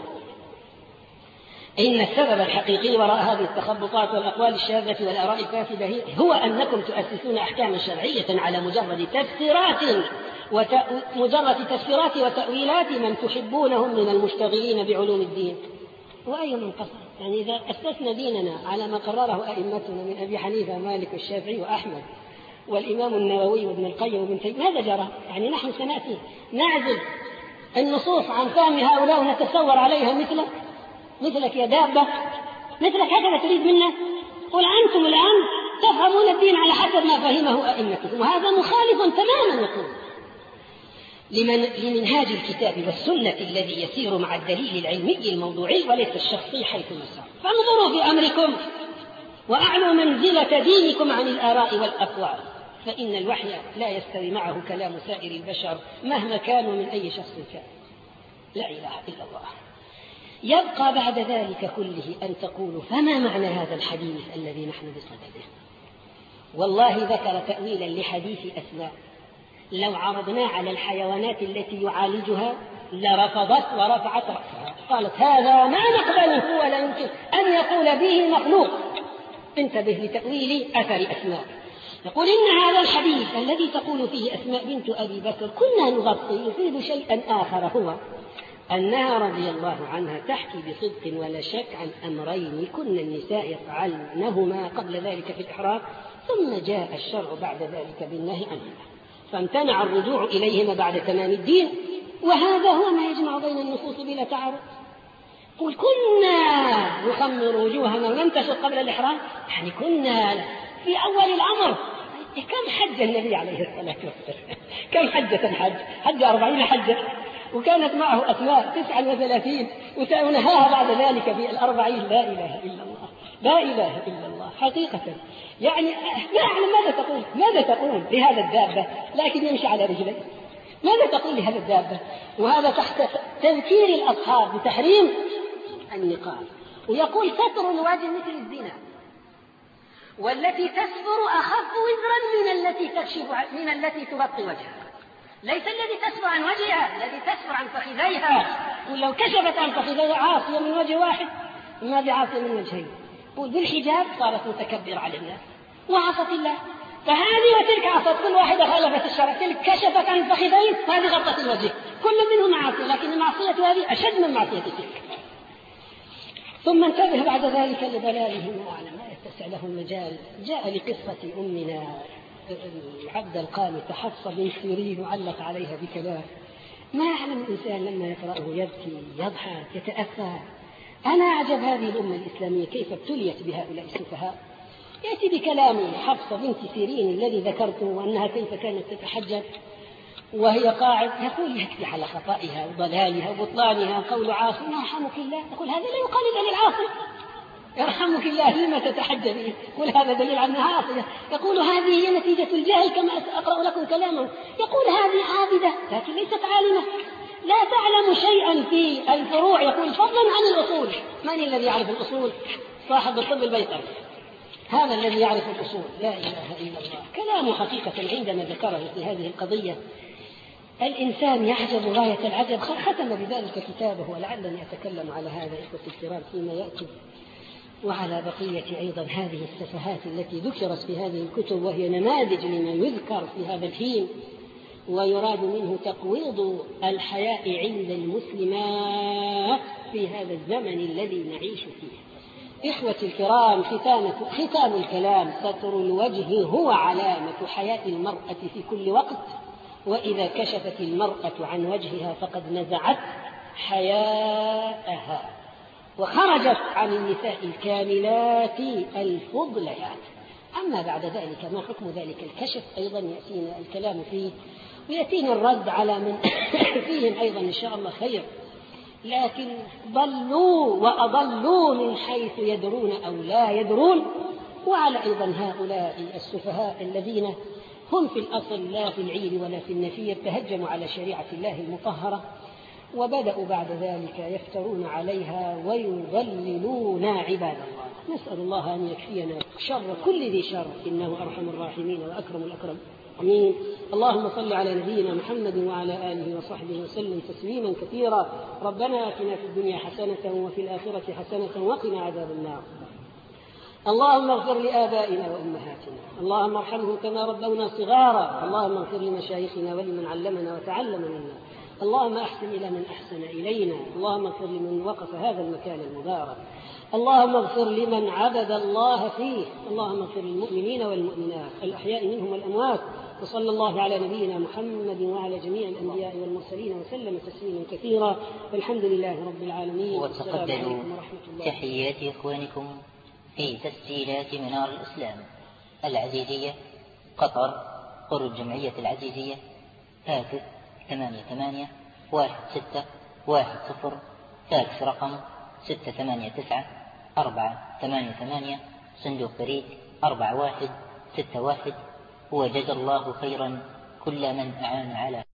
إن السبب الحقيقي وراء هذه التخبطات والأقوال الشاذة والآراء الفاسدة هو أنكم تؤسسون أحكاما شرعية على مجرد تفسيرات ومجرد تفسيرات وتأويلات من تحبونهم من المشتغلين بعلوم الدين. وأي من قصر، يعني إذا أسسنا ديننا على ما قرره أئمتنا من أبي حنيفة مالك والشافعي وأحمد والإمام النووي وابن القيم وابن تيمية، ماذا جرى؟ يعني نحن سنأتي نعزل النصوص عن فهم هؤلاء ونتصور عليها مثلك مثلك يا دابة، مثلك هكذا تريد منا؟ قل أنتم الآن تفهمون الدين على حسب ما فهمه أئمتكم، وهذا مخالف تماما يقول لمن لمنهاج الكتاب والسنة الذي يسير مع الدليل العلمي الموضوعي وليس الشخصي حيث مسار. فانظروا في أمركم وأعلوا منزلة دينكم عن الآراء والأقوال، فإن الوحي لا يستوي معه كلام سائر البشر مهما كانوا من أي شخص كان. لا إله إلا الله. يبقى بعد ذلك كله أن تقولوا فما معنى هذا الحديث الذي نحن بصدده؟ والله ذكر تأويلا لحديث أسماء لو عرضنا على الحيوانات التي يعالجها لرفضت ورفعت رأسها، قالت هذا ما نقبله ولا يمكن أن يقول به مخلوق. انتبه لتأويل أثر أسماء. يقول إن هذا الحديث الذي تقول فيه أسماء بنت أبي بكر كنا نغطي يفيد شيئا آخر، هو أنها رضي الله عنها تحكي بصدق ولا شك عن أمرين كن النساء يفعلنهما قبل ذلك في الإحرام، ثم جاء الشرع بعد ذلك بالنهي عنهما فامتنع الرجوع إليهما بعد تمام الدين، وهذا هو ما يجمع بين النصوص بلا تعارض. قل كنا نخمر وجوهنا وننتشر قبل الإحرام، يعني كنا في أول الأمر. كم حج النبي عليه الصلاة والسلام؟ كم حجة حج؟ حج أربعين حجة، وكانت معه أسماء تسعة وثلاثين، ونهاها بعد ذلك في الأربعين. لا إله إلا الله، لا إله إلا الله حقيقة. يعني لا أعلم ماذا تقول ماذا تقول لهذا الدابة لكن يمشي على رجليه، ماذا تقول لهذا الدابة؟ وهذا تحت تذكير الأصحاب بتحريم النقاب. ويقول ستر الوجه مثل الزنا، والتي تستر أخف وزرا من التي تكشف من التي تغطي وجهها. ليس الذي تستر عن وجهها، الذي تستر عن فخذيها. ولو كشفت عن فخذيها عاصية من وجه واحد ما بعاصية من وجهين. بالحجاب صارت متكبرة على الناس وعصت الله، فهذه وتلك عصت، كل واحدة خالفت الشرع. تلك كشفت عن الفخذين وهذه غطت الوجه، كل منه معصية، لكن المعصية هذه أشد من معصية تلك. ثم انتبه بعد ذلك لضلاله ما أعلم ما يتسع له المجال. جاء لقصة أمنا العبد القانتة حفصة بنت سيرين وعلق عليها بكلام ما يعلم الإنسان لما يقرأه يبكي يضحك يتأثر. أنا أعجب هذه الأمة الإسلامية كيف ابتليت بهؤلاء السفهاء. يأتي بكلام حفصة بنت سيرين الذي ذكرته وأنها كيف كانت تتحجب وهي قاعد، يقول يكفي على خطئها وضلالها وبطلانها قول عاصم يرحمك الله. يقول هذا لا يقال دليل عاصم، يرحمك الله لما تتحجبين، يقول هذا دليل عنها عاصية. يقول هذه هي نتيجة الجهل كما أقرأ لكم كلاما. يقول هذه عابدة لكن ليست عالمة، لا تعلم شيئا في الفروع. يقول فضلا عن الأصول. من الذي يعرف الأصول؟ صاحب الطب البيطري، هذا الذي يعرف الأصول. لا إله إلا الله. كلام حقيقة عندما ذكره في هذه القضية الإنسان يعجب غاية العجب. ختم بذلك كتابه، ولعلني أتكلم على هذا إخوة الكرام فيما يأتي، وعلى بقية أيضا هذه السفهات التي ذكرت في هذه الكتب، وهي نماذج لما يذكر في هذا الحين، ويراد منه تقويض الحياء عند المسلمات في هذا الزمن الذي نعيش فيه. إخوتي الكرام، ختام الكلام: ستر الوجه هو علامة حياء المرأة في كل وقت، وإذا كشفت المرأة عن وجهها فقد نزعت حياءها وخرجت عن النساء الكاملات الفضليات. أما بعد ذلك ما حكم ذلك الكشف أيضا يأتينا الكلام فيه، ويأتينا الرد على من فيهم أيضا إن شاء الله خير، لكن ضلوا وأضلوا من حيث يدرون أو لا يدرون. وعلى أيضا هؤلاء السفهاء الذين هم في الأصل لا في العير ولا في النفير تهجموا على شريعة الله المطهرة، وبدأوا بعد ذلك يفترون عليها ويضللون عباد الله. نسأل الله أن يكفينا شر كل ذي شر، إنه أرحم الراحمين وأكرم الأكرم. آمين. اللهم صل على نبينا محمد وعلى آله وصحبه وسلم تسليما كثيرا. ربنا آتنا في الدنيا حسنة وفي الآخرة حسنة وقنا عذاب النار. اللهم اغفر لآبائنا وأمهاتنا، اللهم ارحمهم كما ربونا صغارا. اللهم اغفر لمشايخنا ولمن علمنا وتعلم منا. اللهم أحسن إلى من أحسن إلينا. اللهم اغفر لمن وقف هذا المكان المبارك. اللهم اغفر لمن عبد الله فيه. اللهم اغفر للمؤمنين والمؤمنات الأحياء منهم والأموات. وصلى الله على نبينا محمد وعلى جميع الأنبياء والمرسلين وسلم تسليما كثيرا، والحمد لله رب العالمين. وتقبلوا تحيات إخوانكم في تسجيلات منار الإسلام العزيزية قطر، قرب جمعية العزيزية، هاتف ثمانية ثمانية واحد ستة واحد صفر، فاكس رقم ستة ثمانية تسعة أربعة ثمانية ثمانية، صندوق بريد أربعة واحد ستة واحد. وجزا الله خيرا كل من أعان على